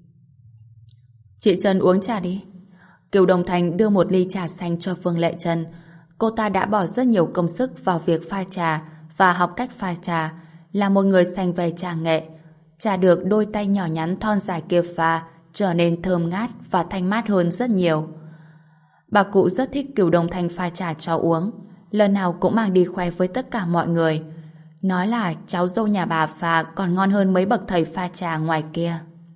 Chị Trân uống trà đi. Cửu Đồng Thành đưa một ly trà xanh cho Vương Lệ Trân. Cô ta đã bỏ rất nhiều công sức vào việc pha trà và học cách pha trà, là một người sành về trà nghệ. Trà được đôi tay nhỏ nhắn thon dài kia pha trở nên thơm ngát và thanh mát hơn rất nhiều. Bà cụ rất thích Cửu Đồng Thành pha trà cho uống, lần nào cũng mang đi khoe với tất cả mọi người, nói là cháu dâu nhà bà pha còn ngon hơn mấy bậc thầy pha trà ngoài kia.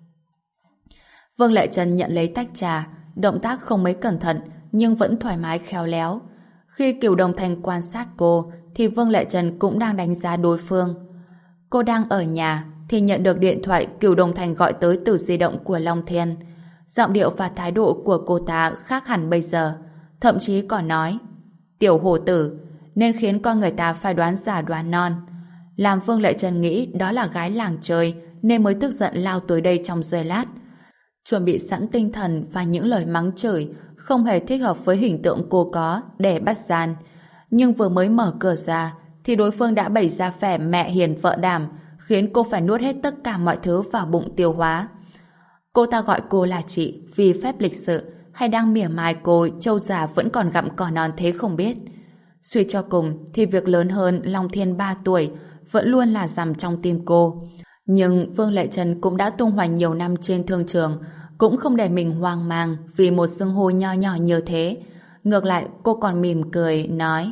Vương Lệ Trân nhận lấy tách trà, động tác không mấy cẩn thận nhưng vẫn thoải mái khéo léo. Khi Cửu Đồng Thành quan sát cô thì Vương Lệ Trân cũng đang đánh giá đối phương. Cô đang ở nhà thì nhận được điện thoại Cửu Đồng Thành gọi tới từ di động của Long Thiên. Giọng điệu và thái độ của cô ta khác hẳn bây giờ, thậm chí còn nói: Tiểu hổ tử, nên khiến con người ta phải đoán giả đoán non. Làm Vương Lệ Trân nghĩ đó là gái làng chơi nên mới tức giận lao tới đây trong giây lát. chuẩn bị sẵn tinh thần và những lời mắng chửi không hề thích hợp với hình tượng cô có để bắt gian. Nhưng vừa mới mở cửa ra thì đối phương đã bày ra vẻ mẹ hiền vợ đảm, khiến cô phải nuốt hết tất cả mọi thứ vào bụng tiêu hóa. Cô ta gọi cô là chị vì phép lịch sự, hay đang mỉa mai cô trâu già vẫn còn gặm cỏ non thế không biết. Suy cho cùng thì việc lớn hơn Long Thiên ba tuổi vẫn luôn là dằm trong tim cô. Nhưng Vương Lệ Trân cũng đã tung hoành nhiều năm trên thương trường, cũng không để mình hoang mang vì một xưng hô nho nhỏ như thế. Ngược lại cô còn mỉm cười nói: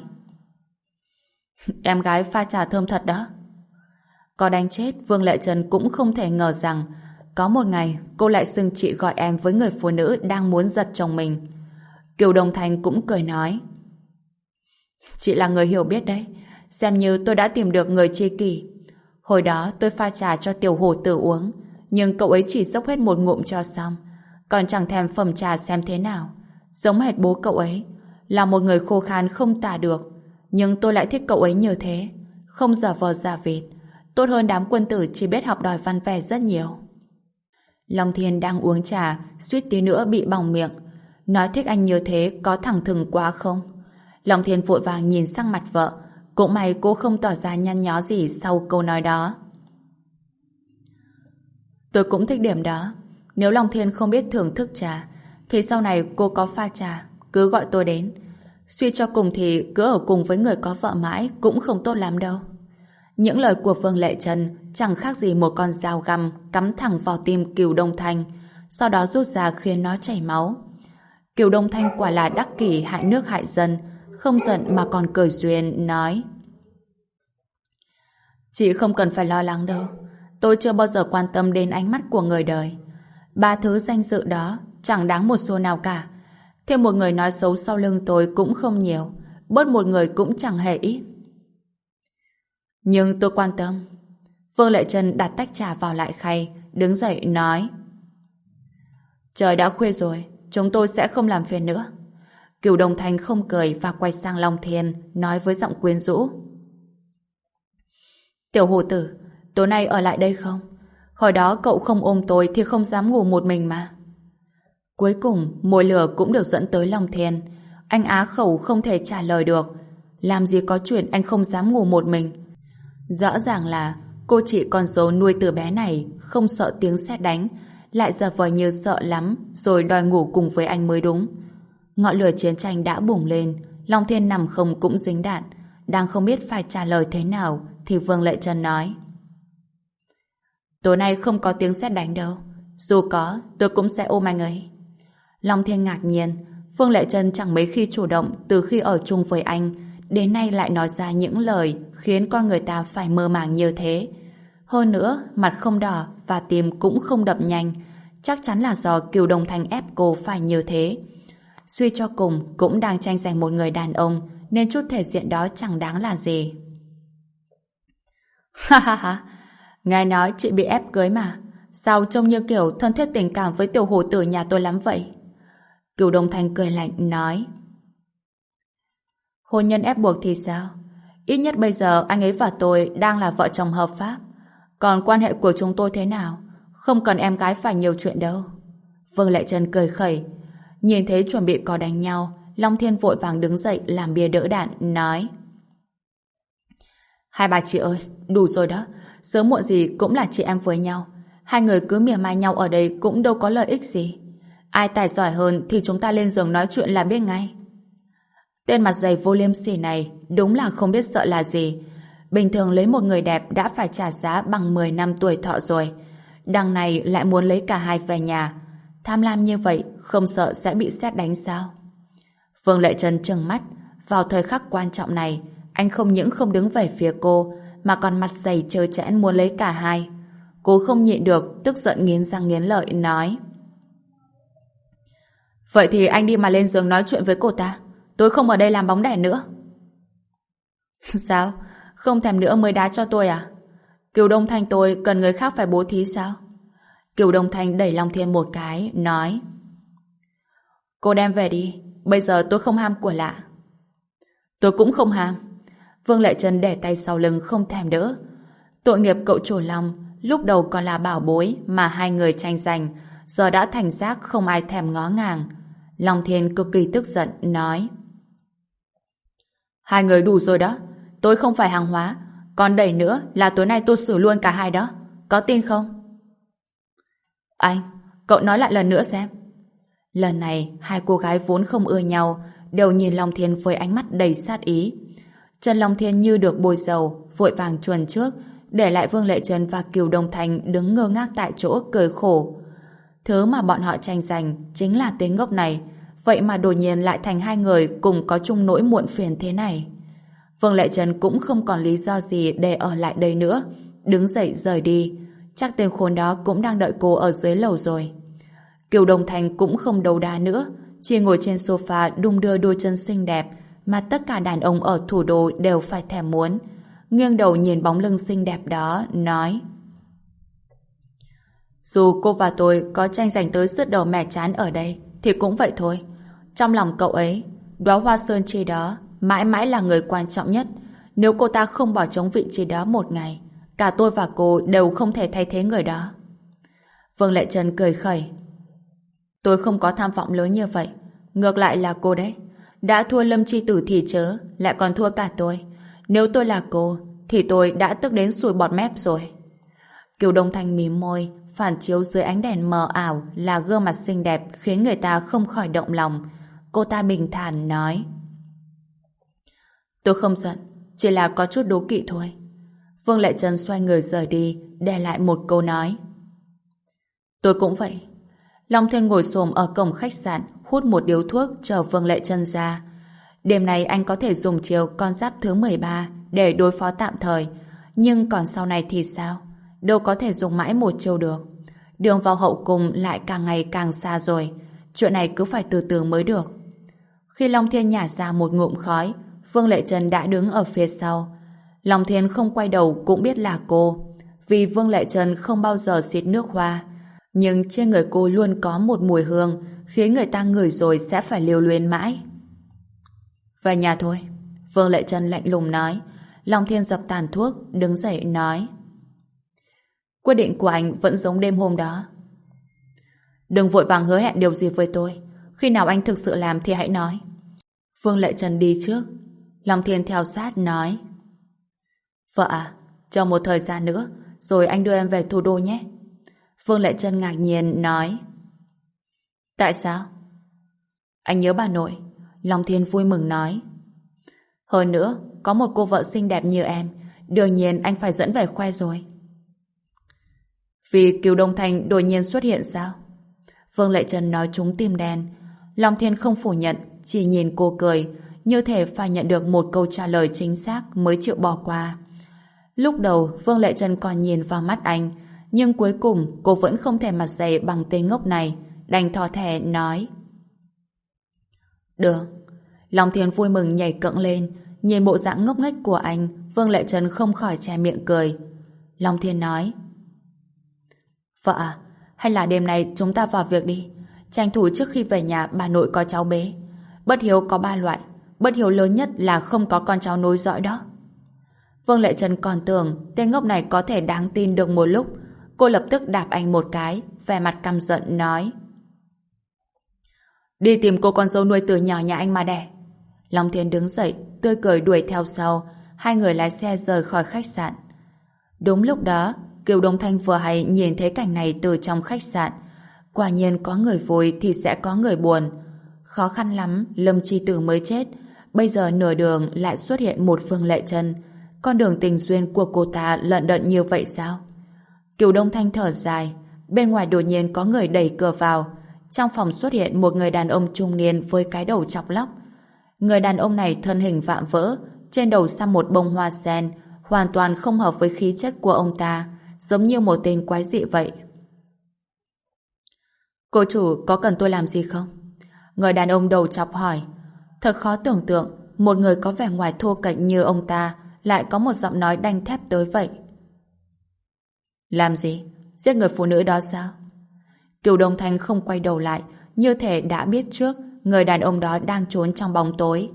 Em gái pha trà thơm thật đó. Có đánh chết, Vương Lệ Trân cũng không thể ngờ rằng có một ngày cô lại xưng chị gọi em với người phụ nữ đang muốn giật chồng mình. Kiều Đông Thanh cũng cười nói: Chị là người hiểu biết đấy, xem như tôi đã tìm được người tri kỷ. Hồi đó tôi pha trà cho Tiểu Hổ Tử uống, nhưng cậu ấy chỉ dốc hết một ngụm cho xong, còn chẳng thèm phẩm trà xem thế nào. Giống hệt bố cậu ấy, là một người khô khan không tả được, nhưng tôi lại thích cậu ấy như thế, không giả vờ giả vịt, tốt hơn đám quân tử chỉ biết học đòi văn vẻ rất nhiều. Long Thiên đang uống trà, suýt tí nữa bị bỏng miệng. Nói thích anh như thế có thẳng thừng quá không? Long Thiên vội vàng nhìn sang mặt vợ, cũng may cô không tỏ ra nhăn nhó gì sau câu nói đó. Tôi cũng thích điểm đó. Nếu Long Thiên không biết thưởng thức trà, thì sau này cô có pha trà, cứ gọi tôi đến. Suy cho cùng thì cứ ở cùng với người có vợ mãi cũng không tốt lắm đâu. Những lời của Vương Lệ Trân chẳng khác gì một con dao găm cắm thẳng vào tim Kiều Đông Thanh, sau đó rút ra khiến nó chảy máu. Kiều Đông Thanh quả là đắc kỷ hại nước hại dân, không giận mà còn cười duyên nói: Chị không cần phải lo lắng đâu, tôi chưa bao giờ quan tâm đến ánh mắt của người đời. Ba thứ danh dự đó chẳng đáng một xu nào cả. Thêm một người nói xấu sau lưng tôi cũng không nhiều, bớt một người cũng chẳng hề ít. Nhưng tôi quan tâm. Vương Lệ Trân đặt tách trà vào lại khay, đứng dậy nói: Trời đã khuya rồi, chúng tôi sẽ không làm phiền nữa. Kiều Đông Thanh không cười và quay sang Long Thiên, nói với giọng quyến rũ: Tiểu Hồ Tử, tối nay ở lại đây không? Hồi đó cậu không ôm tôi thì không dám ngủ một mình mà. Cuối cùng, mồi lửa cũng được dẫn tới Long Thiên. Anh á khẩu không thể trả lời được. Làm gì có chuyện anh không dám ngủ một mình. Rõ ràng là cô chị con dâu nuôi từ bé này không sợ tiếng sét đánh, lại giả vờ như sợ lắm rồi đòi ngủ cùng với anh mới đúng. Ngọn lửa chiến tranh đã bùng lên, Long Thiên nằm không cũng dính đạn. Đang không biết phải trả lời thế nào thì Vương Lệ Trân nói: Tối nay không có tiếng sét đánh đâu. Dù có, tôi cũng sẽ ôm anh ấy. Long Thiên ngạc nhiên, Vương Lệ Trân chẳng mấy khi chủ động từ khi ở chung với anh, đến nay lại nói ra những lời khiến con người ta phải mơ màng như thế. Hơn nữa, mặt không đỏ và tim cũng không đập nhanh. Chắc chắn là do Kiều Đông Thanh ép cô phải như thế. Suy cho cùng, cũng đang tranh giành một người đàn ông, nên chút thể diện đó chẳng đáng là gì. Ha ha ha, ngài nói chị bị ép cưới mà. Sao trông như kiểu thân thiết tình cảm với Tiểu Hồ Tử nhà tôi lắm vậy? Kiều Đông Thanh cười lạnh nói: Hôn nhân ép buộc thì sao? Ít nhất bây giờ anh ấy và tôi đang là vợ chồng hợp pháp. Còn quan hệ của chúng tôi thế nào? Không cần em gái phải nhiều chuyện đâu. Vương Lệ Trân cười khẩy. Nhìn thấy chuẩn bị có đánh nhau, Long Thiên vội vàng đứng dậy làm bia đỡ đạn, nói: Hai bà chị ơi, đủ rồi đó. Sớm muộn gì cũng là chị em với nhau. Hai người cứ mỉa mai nhau ở đây cũng đâu có lợi ích gì. Ai tài giỏi hơn thì chúng ta lên giường nói chuyện là biết ngay. Tên mặt dày vô liêm sỉ này đúng là không biết sợ là gì. Bình thường lấy một người đẹp đã phải trả giá bằng mười năm tuổi thọ rồi. Đằng này lại muốn lấy cả hai về nhà. Tham lam như vậy không sợ sẽ bị sét đánh sao? Vương Lệ Trân trừng mắt. Vào thời khắc quan trọng này, anh không những không đứng về phía cô mà còn mặt dày trơ trẽn muốn lấy cả hai. Cô không nhịn được, tức giận nghiến răng nghiến lợi nói: Vậy thì anh đi mà lên giường nói chuyện với cô ta. Tôi không ở đây làm bóng đèn nữa. Sao? Không thèm nữa mới đá cho tôi à? Kiều Đông Thanh tôi cần người khác phải bố thí sao? Kiều Đông Thanh đẩy Long Thiên một cái, nói: Cô đem về đi. Bây giờ tôi không ham của lạ. Tôi cũng không ham. Vương Lệ Trân để tay sau lưng không thèm đỡ. Tội nghiệp cậu chủ Long, lúc đầu còn là bảo bối mà hai người tranh giành, giờ đã thành xác không ai thèm ngó ngàng. Long Thiên cực kỳ tức giận, nói: Hai người đủ rồi đó, tôi không phải hàng hóa, còn đẩy nữa là tối nay tôi xử luôn cả hai đó, có tin không? Anh, cậu nói lại lần nữa xem. Lần này, hai cô gái vốn không ưa nhau, đều nhìn Long Thiên với ánh mắt đầy sát ý. Trần Long Thiên như được bôi dầu, vội vàng chuồn trước, để lại Vương Lệ Trân và Kiều Đông Thành đứng ngơ ngác tại chỗ cười khổ. Thứ mà bọn họ tranh giành chính là tên ngốc này, vậy mà đột nhiên lại thành hai người cùng có chung nỗi muộn phiền thế này. Vương Lệ Trân cũng không còn lý do gì để ở lại đây nữa, đứng dậy rời đi. Chắc tên khốn đó cũng đang đợi cô ở dưới lầu rồi. Kiều Đông Thành cũng không đấu đá nữa, chỉ ngồi trên sofa đung đưa đôi chân xinh đẹp mà tất cả đàn ông ở thủ đô đều phải thèm muốn. Nghiêng đầu nhìn bóng lưng xinh đẹp đó, nói: Dù cô và tôi có tranh giành tới sứt đầu mẻ chán ở đây, thì cũng vậy thôi. Trong lòng cậu ấy, đóa hoa sơn chi đó mãi mãi là người quan trọng nhất. Nếu cô ta không bỏ trống vị trí đó một ngày, cả tôi và cô đều không thể thay thế người đó. Vương Lệ Trân cười khẩy: Tôi không có tham vọng lớn như vậy. Ngược lại là cô đấy. Đã thua Lâm Chi Tử thì chớ, lại còn thua cả tôi. Nếu tôi là cô, thì tôi đã tức đến sùi bọt mép rồi. Kiều Đông Thanh mím môi, phản chiếu dưới ánh đèn mờ ảo là gương mặt xinh đẹp khiến người ta không khỏi động lòng. Cô ta bình thản nói: Tôi không giận, chỉ là có chút đố kỵ thôi. Vương Lệ Trân xoay người rời đi, để lại một câu nói: Tôi cũng vậy. Long Thiên ngồi xổm ở cổng khách sạn, hút một điếu thuốc chờ Vương Lệ Trân ra. Đêm nay anh có thể dùng chiều con giáp thứ mười ba để đối phó tạm thời, nhưng còn sau này thì sao? Đâu có thể dùng mãi một chiều được. Đường vào hậu cung lại càng ngày càng xa rồi. Chuyện này cứ phải từ từ mới được. Khi Long Thiên nhả ra một ngụm khói, Vương Lệ Trân đã đứng ở phía sau. Long Thiên không quay đầu cũng biết là cô, vì Vương Lệ Trân không bao giờ xịt nước hoa. Nhưng trên người cô luôn có một mùi hương khiến người ta ngửi rồi sẽ phải lưu luyến mãi. Về nhà thôi, Vương Lệ Trân lạnh lùng nói. Long Thiên dập tàn thuốc, đứng dậy nói: Quyết định của anh vẫn giống đêm hôm đó. Đừng vội vàng hứa hẹn điều gì với tôi. Khi nào anh thực sự làm thì hãy nói. Vương Lệ Trân đi trước. Long Thiên theo sát nói: Vợ à, chờ một thời gian nữa rồi anh đưa em về thủ đô nhé. Vương Lệ Trân ngạc nhiên nói: Tại sao? Anh nhớ bà nội. Long Thiên vui mừng nói: Hơn nữa, có một cô vợ xinh đẹp như em, đương nhiên anh phải dẫn về khoe rồi. Vì Kiều Đông Thành đột nhiên xuất hiện sao? Vương Lệ Trân nói trúng tim đen. Long Thiên không phủ nhận, chỉ nhìn cô cười, như thể phải nhận được một câu trả lời chính xác mới chịu bỏ qua. Lúc đầu Vương Lệ Trân còn nhìn vào mắt anh, nhưng cuối cùng cô vẫn không thể mặt dày bằng tên ngốc này, đành thò thẻ nói: Được. Long Thiên vui mừng nhảy cẫng lên, nhìn bộ dạng ngốc nghếch của anh, Vương Lệ Trân không khỏi che miệng cười. Long Thiên nói: Vợ à, hay là đêm nay chúng ta vào việc đi, tranh thủ trước khi về nhà bà nội có cháu bé. Bất hiếu có ba loại, bất hiếu lớn nhất là không có con cháu nối dõi đó. Vương Lệ Trân còn tưởng tên ngốc này có thể đáng tin được một lúc. Cô lập tức đạp anh một cái, vẻ mặt căm giận nói: Đi tìm cô con dâu nuôi từ nhỏ nhà anh mà đẻ. Long Thiên đứng dậy, tươi cười đuổi theo sau. Hai người lái xe rời khỏi khách sạn. Đúng lúc đó, Kiều Đông Thanh vừa hay nhìn thấy cảnh này từ trong khách sạn. Quả nhiên có người vui thì sẽ có người buồn. Khó khăn lắm Lâm Chi Tử mới chết, bây giờ nửa đường lại xuất hiện một Vương Lệ Trân. Con đường tình duyên của cô ta lận đận như vậy sao? Kiều Đông Thanh thở dài. Bên ngoài đột nhiên có người đẩy cửa vào. Trong phòng xuất hiện một người đàn ông trung niên với cái đầu chọc lóc. Người đàn ông này thân hình vạm vỡ, trên đầu xăm một bông hoa sen, hoàn toàn không hợp với khí chất của ông ta, giống như một tên quái dị vậy. Cô chủ có cần tôi làm gì không? Người đàn ông đầu chọc hỏi. Thật khó tưởng tượng một người có vẻ ngoài thô kệch như ông ta lại có một giọng nói đanh thép tới vậy. Làm gì? Giết người phụ nữ đó sao? Kiều Đông Thanh không quay đầu lại, như thể đã biết trước người đàn ông đó đang trốn trong bóng tối.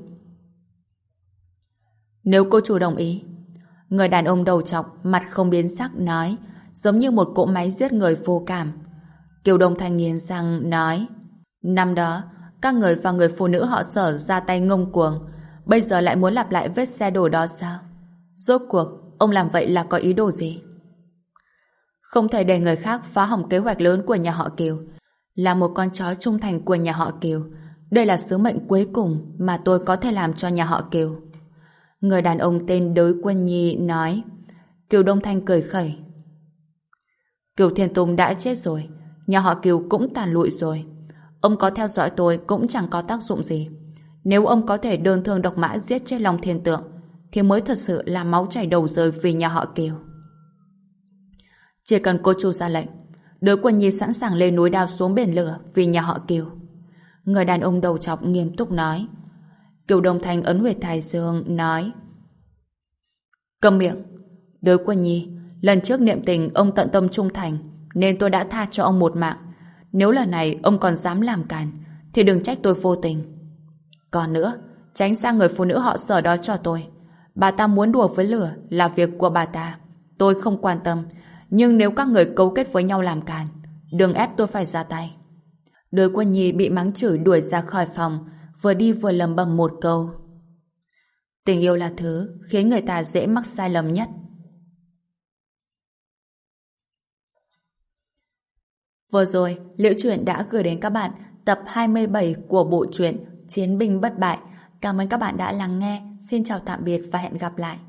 Nếu cô chủ đồng ý. Người đàn ông đầu trọc mặt không biến sắc nói, giống như một cỗ máy giết người vô cảm. Kiều Đông Thanh nghiến răng nói, năm đó, các người và người phụ nữ họ Sở ra tay ngông cuồng, bây giờ lại muốn lặp lại vết xe đổ đó sao? Rốt cuộc, ông làm vậy là có ý đồ gì? Không thể để người khác phá hỏng kế hoạch lớn của nhà họ Kiều. Là một con chó trung thành của nhà họ Kiều, đây là sứ mệnh cuối cùng mà tôi có thể làm cho nhà họ Kiều. Người đàn ông tên Đới Quân Nhi nói. Kiều Đông Thanh cười khẩy. Kiều Thiên Tùng đã chết rồi, nhà họ Kiều cũng tàn lụi rồi. Ông có theo dõi tôi cũng chẳng có tác dụng gì. Nếu ông có thể đơn thương độc mã giết chết Long Thiên Tượng thì mới thật sự là máu chảy đầu rơi vì nhà họ Kiều. Chỉ cần cô chủ ra lệnh, Đới Quân Nhi sẵn sàng lên núi đao xuống biển lửa vì nhà họ Kiều. Người đàn ông đầu trọc nghiêm túc nói. Kiều Đông Thanh ấn huyệt thái dương nói. Câm miệng. Đới Quân Nhi, lần trước niệm tình ông tận tâm trung thành nên tôi đã tha cho ông một mạng. Nếu lần này ông còn dám làm càn thì đừng trách tôi vô tình. Còn nữa, tránh xa người phụ nữ họ Sở đó cho tôi. Bà ta muốn đùa với lửa là việc của bà ta, tôi không quan tâm. Nhưng nếu các người cấu kết với nhau làm càn, đừng ép tôi phải ra tay. Đới Quân Nhi bị mắng chửi đuổi ra khỏi phòng, vừa đi vừa lầm bầm một câu. Tình yêu là thứ khiến người ta dễ mắc sai lầm nhất. Vừa rồi, Liễu Chuyện đã gửi đến các bạn tập hai mươi bảy của bộ truyện Chiến binh bất bại. Cảm ơn các bạn đã lắng nghe. Xin chào tạm biệt và hẹn gặp lại.